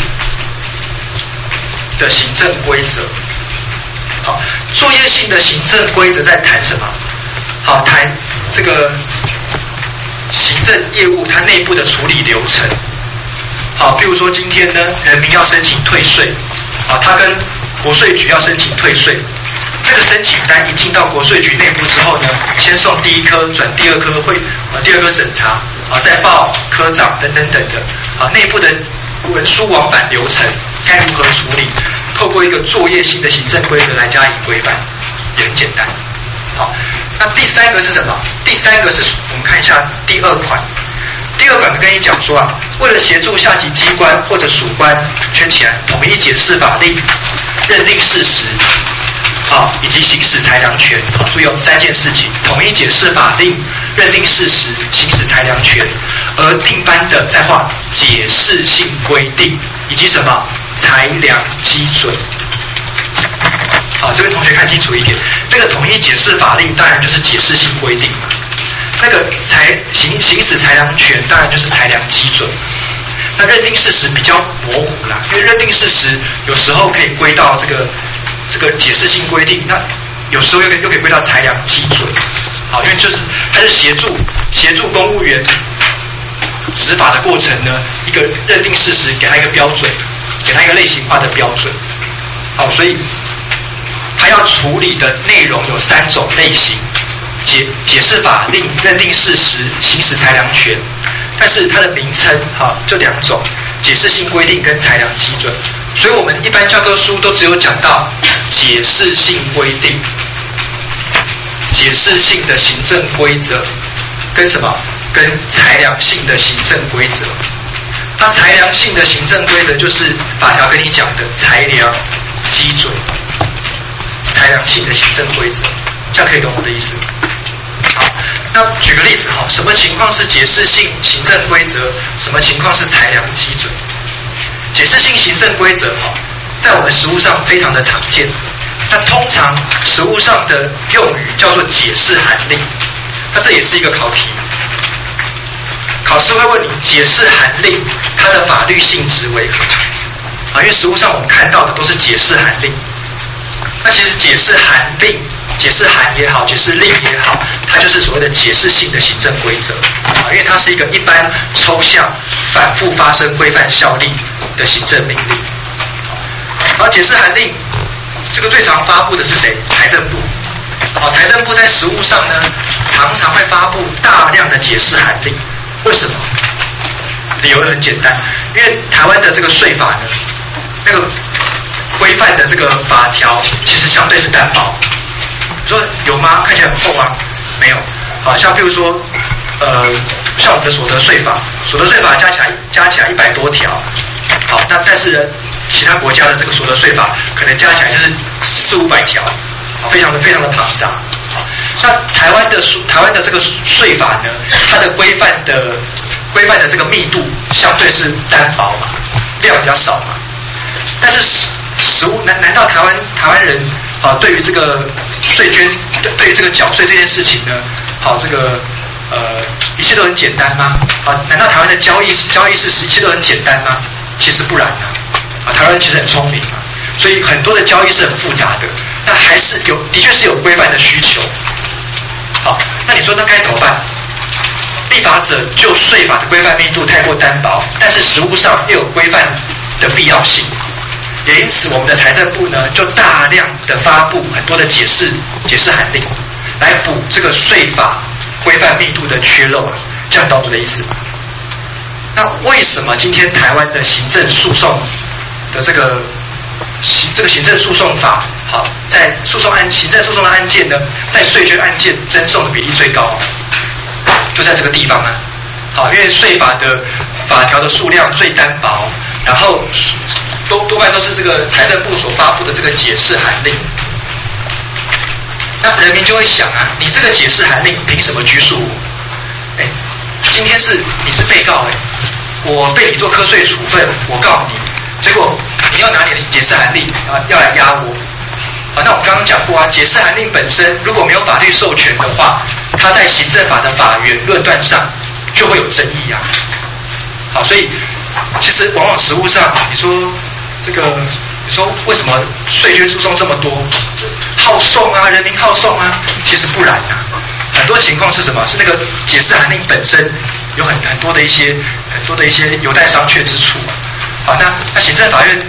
的行政规则。好，作业性的行政规则在谈什么？好，谈这个行政业务它内部的处理流程。好，比如说今天呢，人民要申请退税，啊，他跟国税局要申请退税，这个申请单一进到国税局内部之后呢，先送第一科转第二科会，啊，第二科审查，啊，再报科长等等等的，啊，内部的文书往返流程该如何处理？透过一个作业性的行政规则来加以规范，也很简单。 好，那第三个是什么？第三个是我们看一下第二款。第二款跟你讲说啊，为了协助下级机关或者属官圈起来统一解释法令、认定事实，啊，以及行使裁量权。啊，注意有三件事情：统一解释法令、认定事实、行使裁量权。而定颁的再画解释性规定，以及什么裁量基准。好，这位同学看清楚一点，那个统一解释法令当然就是解释性规定嘛。那个裁行行使裁量权当然就是裁量基准，那认定事实比较模糊啦，因为认定事实有时候可以归到这个这个解释性规定，那有时候又可以又可以归到裁量基准。好，因为就是它是协助协助公务员执法的过程呢，一个认定事实，给他一个标准，给他一个类型化的标准。好，所以他要处理的内容有三种类型。解解释法令、认定事实、行使裁量权，但是它的名称哈就两种：解释性规定跟裁量基准。所以我们一般教科书都只有讲到解释性规定、解释性的行政规则跟什么？跟裁量性的行政规则。那裁量性的行政规则就是法条跟你讲的裁量基准，裁量性的行政规则，这样可以懂我的意思吗？好，那举个例子哈，什么情况是解释性行政规则？什么情况是裁量基准？解释性行政规则哈，在我们实务上非常的常见。那通常实务上的用语叫做解释函令，那这也是一个考题。考试会问你解释函令它的法律性质为何？啊，因为实务上我们看到的都是解释函令。那其实解释函令、解释函也好，解释令也好，它就是所谓的解释性的行政规则啊，因为它是一个一般抽象、反复发生、规范效力的行政命令。然后解释函令，这个最常发布的是谁？财政部。好，财政部在实务上呢，常常会发布大量的解释函令。为什么？理由很简单，因为台湾的这个税法呢，那个规范的这个法条其实相对是单薄。你说有吗？看起来很厚吗？没有。好，像比如说，呃，像我们的所得税法，所得税法加起来加起来一百多条。好，那但是呢，其他国家的这个所得税法可能加起来就是四五百条，非常的非常的庞杂。那台湾的台湾的这个税法呢，它的规范的规范的这个密度相对是单薄嘛，量比较少嘛。但是实实务难难道台湾台湾人啊对于这个税捐对于这个缴税这件事情呢，好这个呃一切都很简单吗？啊，难道台湾的交易交易事实一切都很简单吗？其实不然啊，啊台湾人其实很聪明啊，所以很多的交易是很复杂的，那还是有的确是有规范的需求。好，那你说那该怎么办？立法者就税法的规范密度太过单薄，但是实务上又有规范的必要性，也因此我们的财政部呢，就大量的发布很多的解释解释函令，来补这个税法规范密度的缺漏啊，这样懂我的意思吗？那为什么今天台湾的行政诉讼的这个行这个行政诉讼法，好，在诉讼案行政诉讼的案件呢，在税捐案件增送的比例最高，就在这个地方啊。好，因为税法的法条的数量最单薄，然后多多半都是这个财政部所发布的这个解释函令。那人民就会想啊，你这个解释函令凭什么拘束我？哎，今天是你是被告哎，我被你做科税处分，我告你。结果你要拿你的解释函令啊，要来压我。好，那我刚刚讲过啊，解释函令本身如果没有法律授权的话，它在行政法的法源论断上就会有争议啊。好，所以其实往往实务上，你说这个，你说为什么税捐诉讼这么多，好讼啊，人民好讼啊？其实不然啊，很多情况是什么？是那个解释函令本身有很很多的一些很多的一些有待商榷之处啊。好，那那行政法院，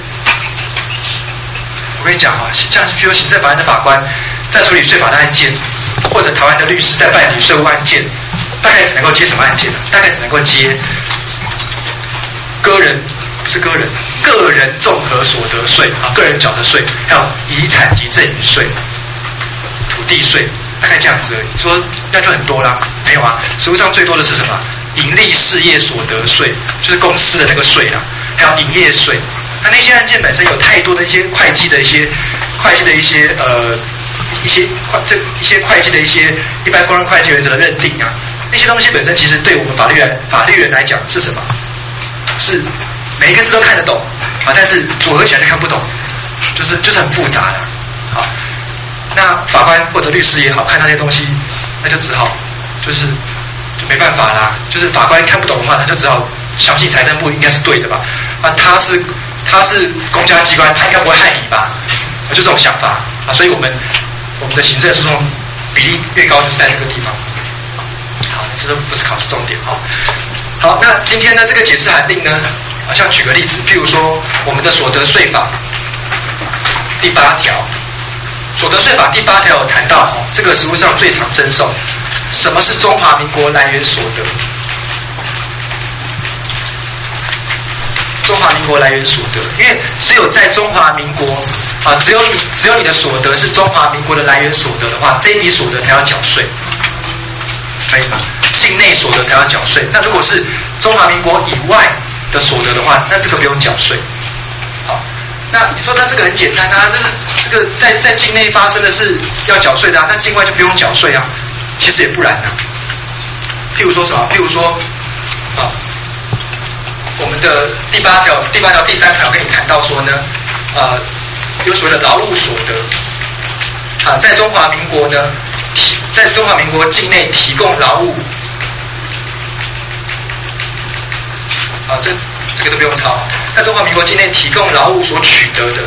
我跟你讲啊，像比如行政法院的法官在处理税法的案件，或者台湾的律师在办理税务案件，大概只能够接什么案件呢？大概只能够接个人不是个人，个人综合所得税啊，个人缴的税，还有遗产及赠与税、土地税，大概这样子而已。你说那就很多啦？没有啊，实务上最多的是什么？盈利事业所得税，就是公司的那个税啦，还有营业税。那那些案件本身有太多的一些会计的一些会计的一些呃一些会这一些会计的一些一般公认会计原则的认定啊，那些东西本身其实对我们法律人法律人来讲是什么？是每一个字都看得懂啊，但是组合起来就看不懂，就是就是很复杂的。好，那法官或者律师也好，看那些东西，那就只好就是就没办法啦。就是法官看不懂的话，他就只好相信财政部应该是对的吧？啊，他是他是公家机关，他应该不会害你吧？就这种想法啊，所以我们我们的行政诉讼比例越高，就是在这个地方。好，这都不是考试重点哈。好，那今天呢，这个解释函令呢，好像举个例子，譬如说我们的所得税法第八条，所得税法第八条有谈到哦，这个实务上最常征收，什么是中华民国来源所得？中华民国来源所得，因为只有在中华民国啊，只有你只有你的所得是中华民国的来源所得的话，这一笔所得才要缴税，可以吗？境内所得才要缴税。那如果是中华民国以外的所得的话，那这个不用缴税。好，那你说那这个很简单啊，这个这个在在境内发生的是要缴税的啊，那境外就不用缴税啊？其实也不然啊。譬如说什么？譬如说啊。我们的第八条、第八条第三条跟你谈到说呢，呃，有所谓的劳务所得，啊，在中华民国呢，在中华民国境内提供劳务，啊，这这个都不用抄，在中华民国境内提供劳务所取得的，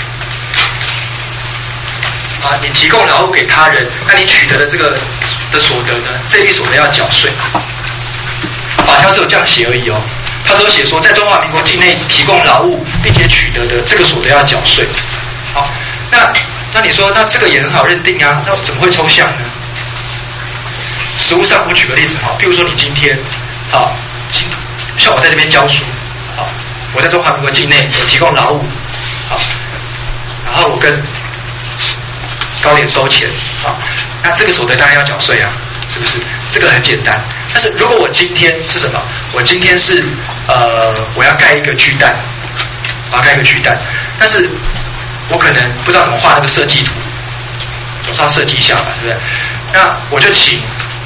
啊，你提供劳务给他人，那你取得的这个的所得呢，这笔所得要缴税。法条只有这样写而已哦，他只有写说，在中华民国境内提供劳务并且取得的这个所得要缴税。好，那那你说，那这个也很好认定啊，那怎么会抽象呢？实务上，我举个例子哈，譬如说你今天，好，像我在这边教书，好，我在中华民国境内有提供劳务，好，然后我跟高点收钱，好，那这个所得当然要缴税啊，是不是？这个很简单。但是如果我今天是什么？我今天是呃，我要盖一个巨蛋，我要盖一个巨蛋，但是我可能不知道怎么画那个设计图，总是要设计一下吧，对不对？那我就请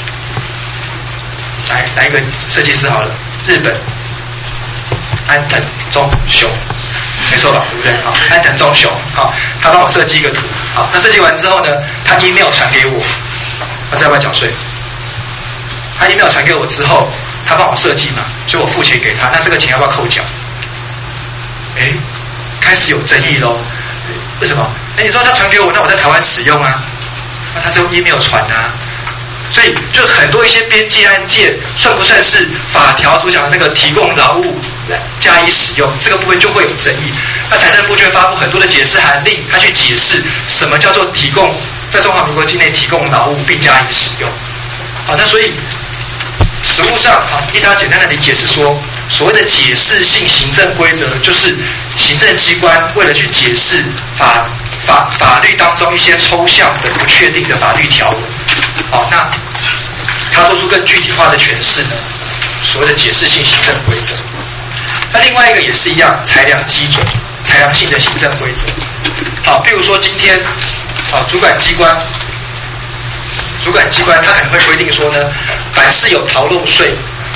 来来一个设计师好了，日本安藤忠雄，没错吧？对不对？好，安藤忠雄，好，他帮我设计一个图，好，那设计完之后呢，他 email 传给我，那这要不要缴税？他 email 传给我之后，他帮我设计嘛，所以我付钱给他，那这个钱要不要扣缴？哎，开始有争议咯。为什么？哎，你说他传给我，那我在台湾使用啊，那他是用 email 传啊，所以就很多一些边界案件，算不算是法条所讲的那个提供劳务来加以使用？这个部分就会有争议。那财政部就会发布很多的解释函令，他去解释什么叫做提供在中华民国境内提供劳务并加以使用。好，那所以实务上，好，依照简单的理解是说，所谓的解释性行政规则，就是行政机关为了去解释法法法律当中一些抽象的、不确定的法律条文，好，那他做出更具体化的诠释呢，所谓的解释性行政规则。那另外一个也是一样，裁量基准、裁量性的行政规则。好，比如说今天，啊，主管机关。主管机关它可能会规定说呢，凡是有逃漏税，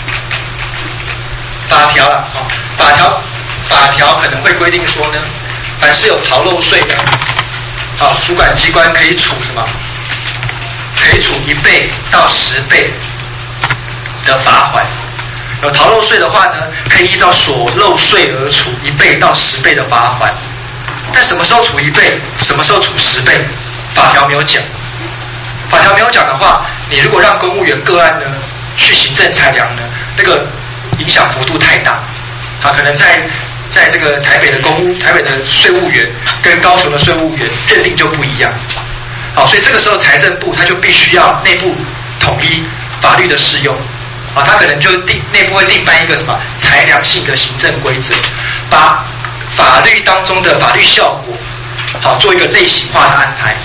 法条啦，啊，法条法条可能会规定说呢，凡是有逃漏税的，啊，主管机关可以处什么？可以处一倍到十倍的罚款。有逃漏税的话呢，可以依照所漏税额处一倍到十倍的罚款。但什么时候处一倍，什么时候处十倍，法条没有讲。法条没有讲的话，你如果让公务员个案呢去行政裁量呢，那个影响幅度太大，啊，可能在在这个台北的公务、台北的税务员跟高雄的税务员认定就不一样，好，所以这个时候财政部他就必须要内部统一法律的适用，啊，他可能就定内部会定颁一个什么裁量性的行政规则，把法律当中的法律效果，好做一个类型化的安排。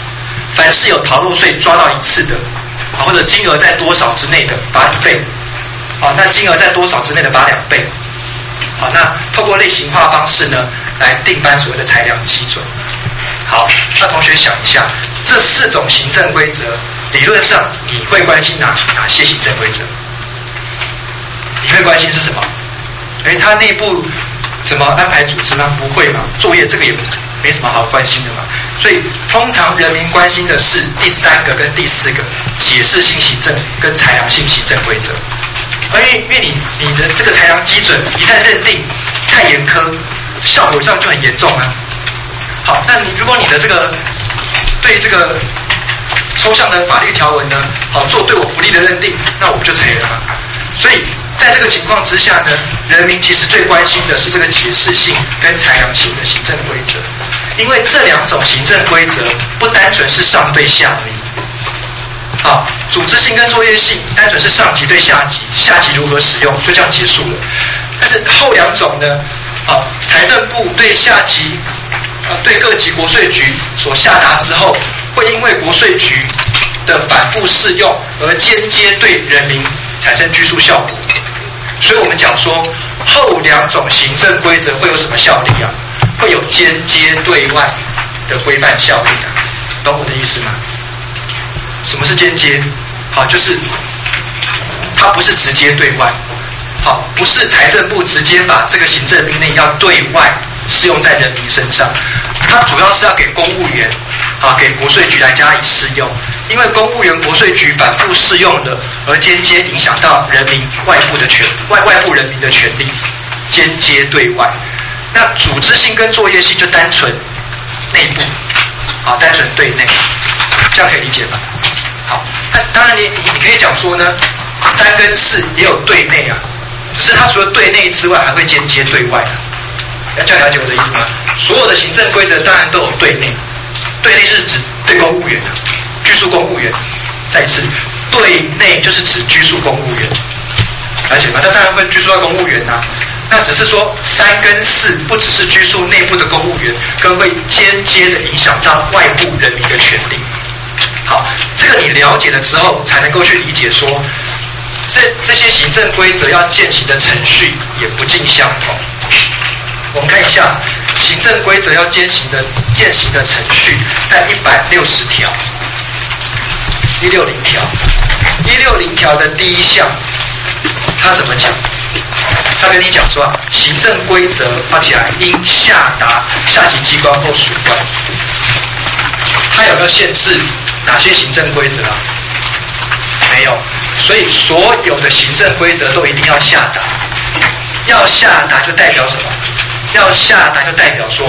凡是有逃漏税抓到一次的，啊，或者金额在多少之内的，罚一倍。好，那金额在多少之内的罚两倍。好，那透过类型化方式呢，来定颁所谓的裁量基准。好，那同学想一下，这四种行政规则，理论上你会关心哪哪些行政规则？你会关心是什么？哎，它内部怎么安排组织吗？不会嘛，作业这个也没什么好关心的嘛。所以通常人民关心的是第三个跟第四个解释性行政跟裁量性行政规则。因为因为你你的这个裁量基准一旦认定太严苛，效果上就很严重啊。好，那你如果你的这个对这个抽象的法律条文呢，好做对我不利的认定，那我不就赔了吗？所以在这个情况之下呢，人民其实最关心的是这个解释性跟裁量性的行政规则，因为这两种行政规则不单纯是上对下而已。好，组织性跟作业性单纯是上级对下级，下级如何使用就这样结束了。但是后两种呢，啊，财政部对下级、啊对各级国税局所下达之后，会因为国税局的反复适用而间接对人民产生拘束效果。所以我们讲说，后两种行政规则会有什么效力啊？会有间接对外的规范效力啊，懂我的意思吗？什么是间接？好，就是它不是直接对外，好，不是财政部直接把这个行政命令要对外适用在人民身上，它主要是要给公务员，啊，给国税局来加以适用，因为公务员、国税局反复适用了，而间接影响到人民外部的权外外部人民的权利，间接对外。那组织性跟作业性就单纯内部，好，单纯对内，这样可以理解吧？好，那当然你你可以讲说呢，三跟四也有对内啊，只是它除了对内之外，还会间接对外啊。要这样了解我的意思吗？所有的行政规则当然都有对内，对内是指对公务员的，拘束公务员。再一次，对内就是指拘束公务员，了解吗？那当然会拘束到公务员啊。那只是说三跟四不只是拘束内部的公务员，更会间接的影响到外部人民的权利。好，这个你了解了之后，才能够去理解说，这这些行政规则要践行的程序也不尽相同。我们看一下行政规则要践行的践行的程序，在一百六十条、一六零条、一六零条的第一项，他怎么讲？他跟你讲说啊，行政规则发起来应下达下级机关或属官。他有没有限制哪些行政规则啊？没有，所以所有的行政规则都一定要下达。要下达就代表什么？要下达就代表说，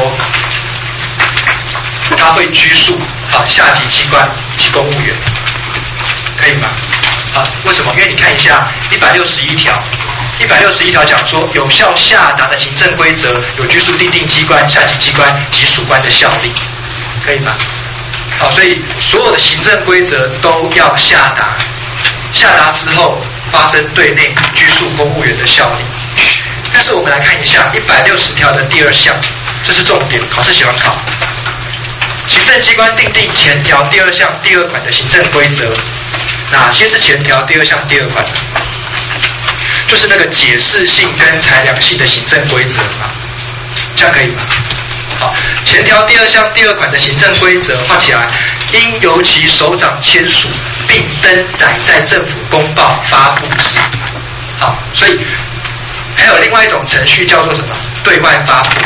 他会拘束啊下级机关以及公务员，可以吗？啊，为什么？因为你看一下一百六十一条，一百六十一条讲说，有效下达的行政规则有拘束订定机关、下级机关及属官的效力，可以吗？好，所以所有的行政规则都要下达，下达之后发生对内拘束公务员的效力。但是我们来看一下一百六十条的第二项，这是重点，考试喜欢考。行政机关订定前条第二项第二款的行政规则，哪些是前条第二项第二款？就是那个解释性跟裁量性的行政规则嘛，这样可以吗？好，前条第二项第二款的行政规则画起来，应由其首长签署，并登载在政府公报发布之。好，所以还有另外一种程序叫做什么？对外发布。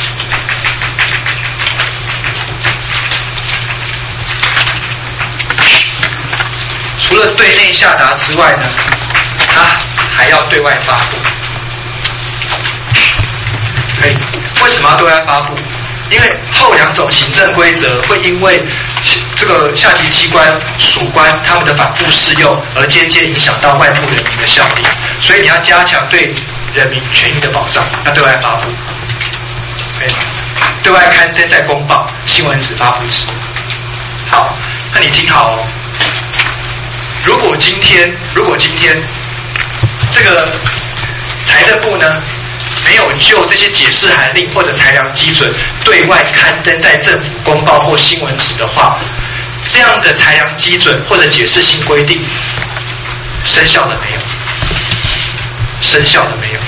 除了对内下达之外呢，它还要对外发布。可以，为什么要对外发布？因为后两种行政规则会因为这个下级机关、属官他们的反复适用，而间接影响到外部人民的效力，所以你要加强对人民权益的保障，要对外发布，可以吗？对外刊登在公报、新闻纸、发布纸。好，那你听好哦。如果今天，如果今天这个财政部呢，没有就这些解释函令或者裁量基准对外刊登在政府公报或新闻纸的话， 这样的裁量基准或者解释性规定生效了没有？生效了没有？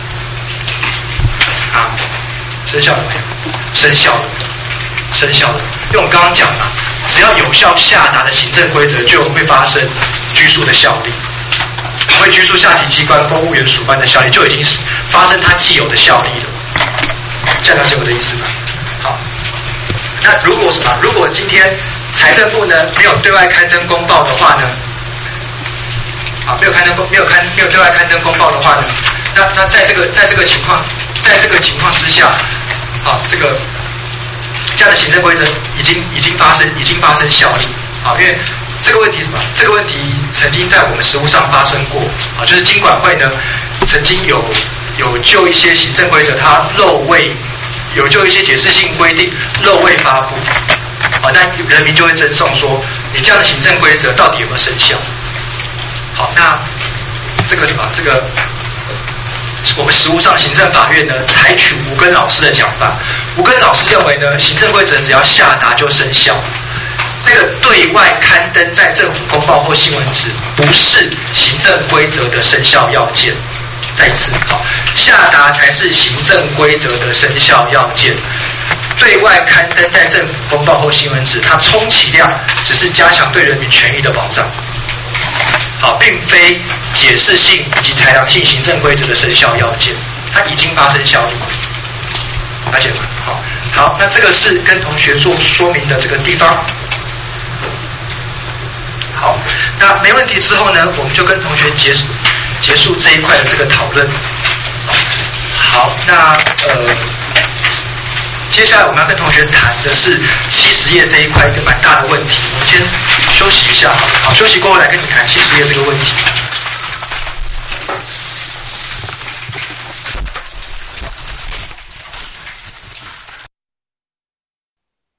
啊，生效了没有？生效了，生效了。因为我们刚刚讲了，只要有效下达的行政规则，就会发生拘束的效力，会拘束下级机关公务员属办的效力，就已经是发生它既有的效力了。这样了解我的意思吗？好，那如果什么？如果今天财政部呢没有对外刊登公报的话呢？啊，没有刊登公，没有刊，没有对外刊登公报的话呢？那那在这个在这个情况，在这个情况之下，啊，这个这样的行政规则已经已经发生，已经发生效力。啊，因为这个问题是什么？这个问题曾经在我们实务上发生过。啊，就是金管会呢曾经有有就一些行政规则它漏未，有就一些解释性规定漏未发布。啊，那人民就会争讼说，你这样的行政规则到底有没有生效？好，那这个什么？这个我们实务上行政法院呢，采取吴根老师的讲法。吴根老师认为呢，行政规则只要下达就生效。那个对外刊登在政府公报或新闻纸，不是行政规则的生效要件。再一次，好，下达才是行政规则的生效要件。对外刊登在政府公报或新闻纸，它充其量只是加强对人民权益的保障。好，并非解释性以及裁量性行政规则的生效要件，它已经发生效力，了解吗？好，好，那这个是跟同学做说明的这个地方。好，那没问题之后呢，我们就跟同学结束结束这一块的这个讨论。好，那呃，接下来我们要跟同学谈的是七十页这一块一个蛮大的问题，我们先休息一下，好，好，休息过后来跟你谈七十页这个问题。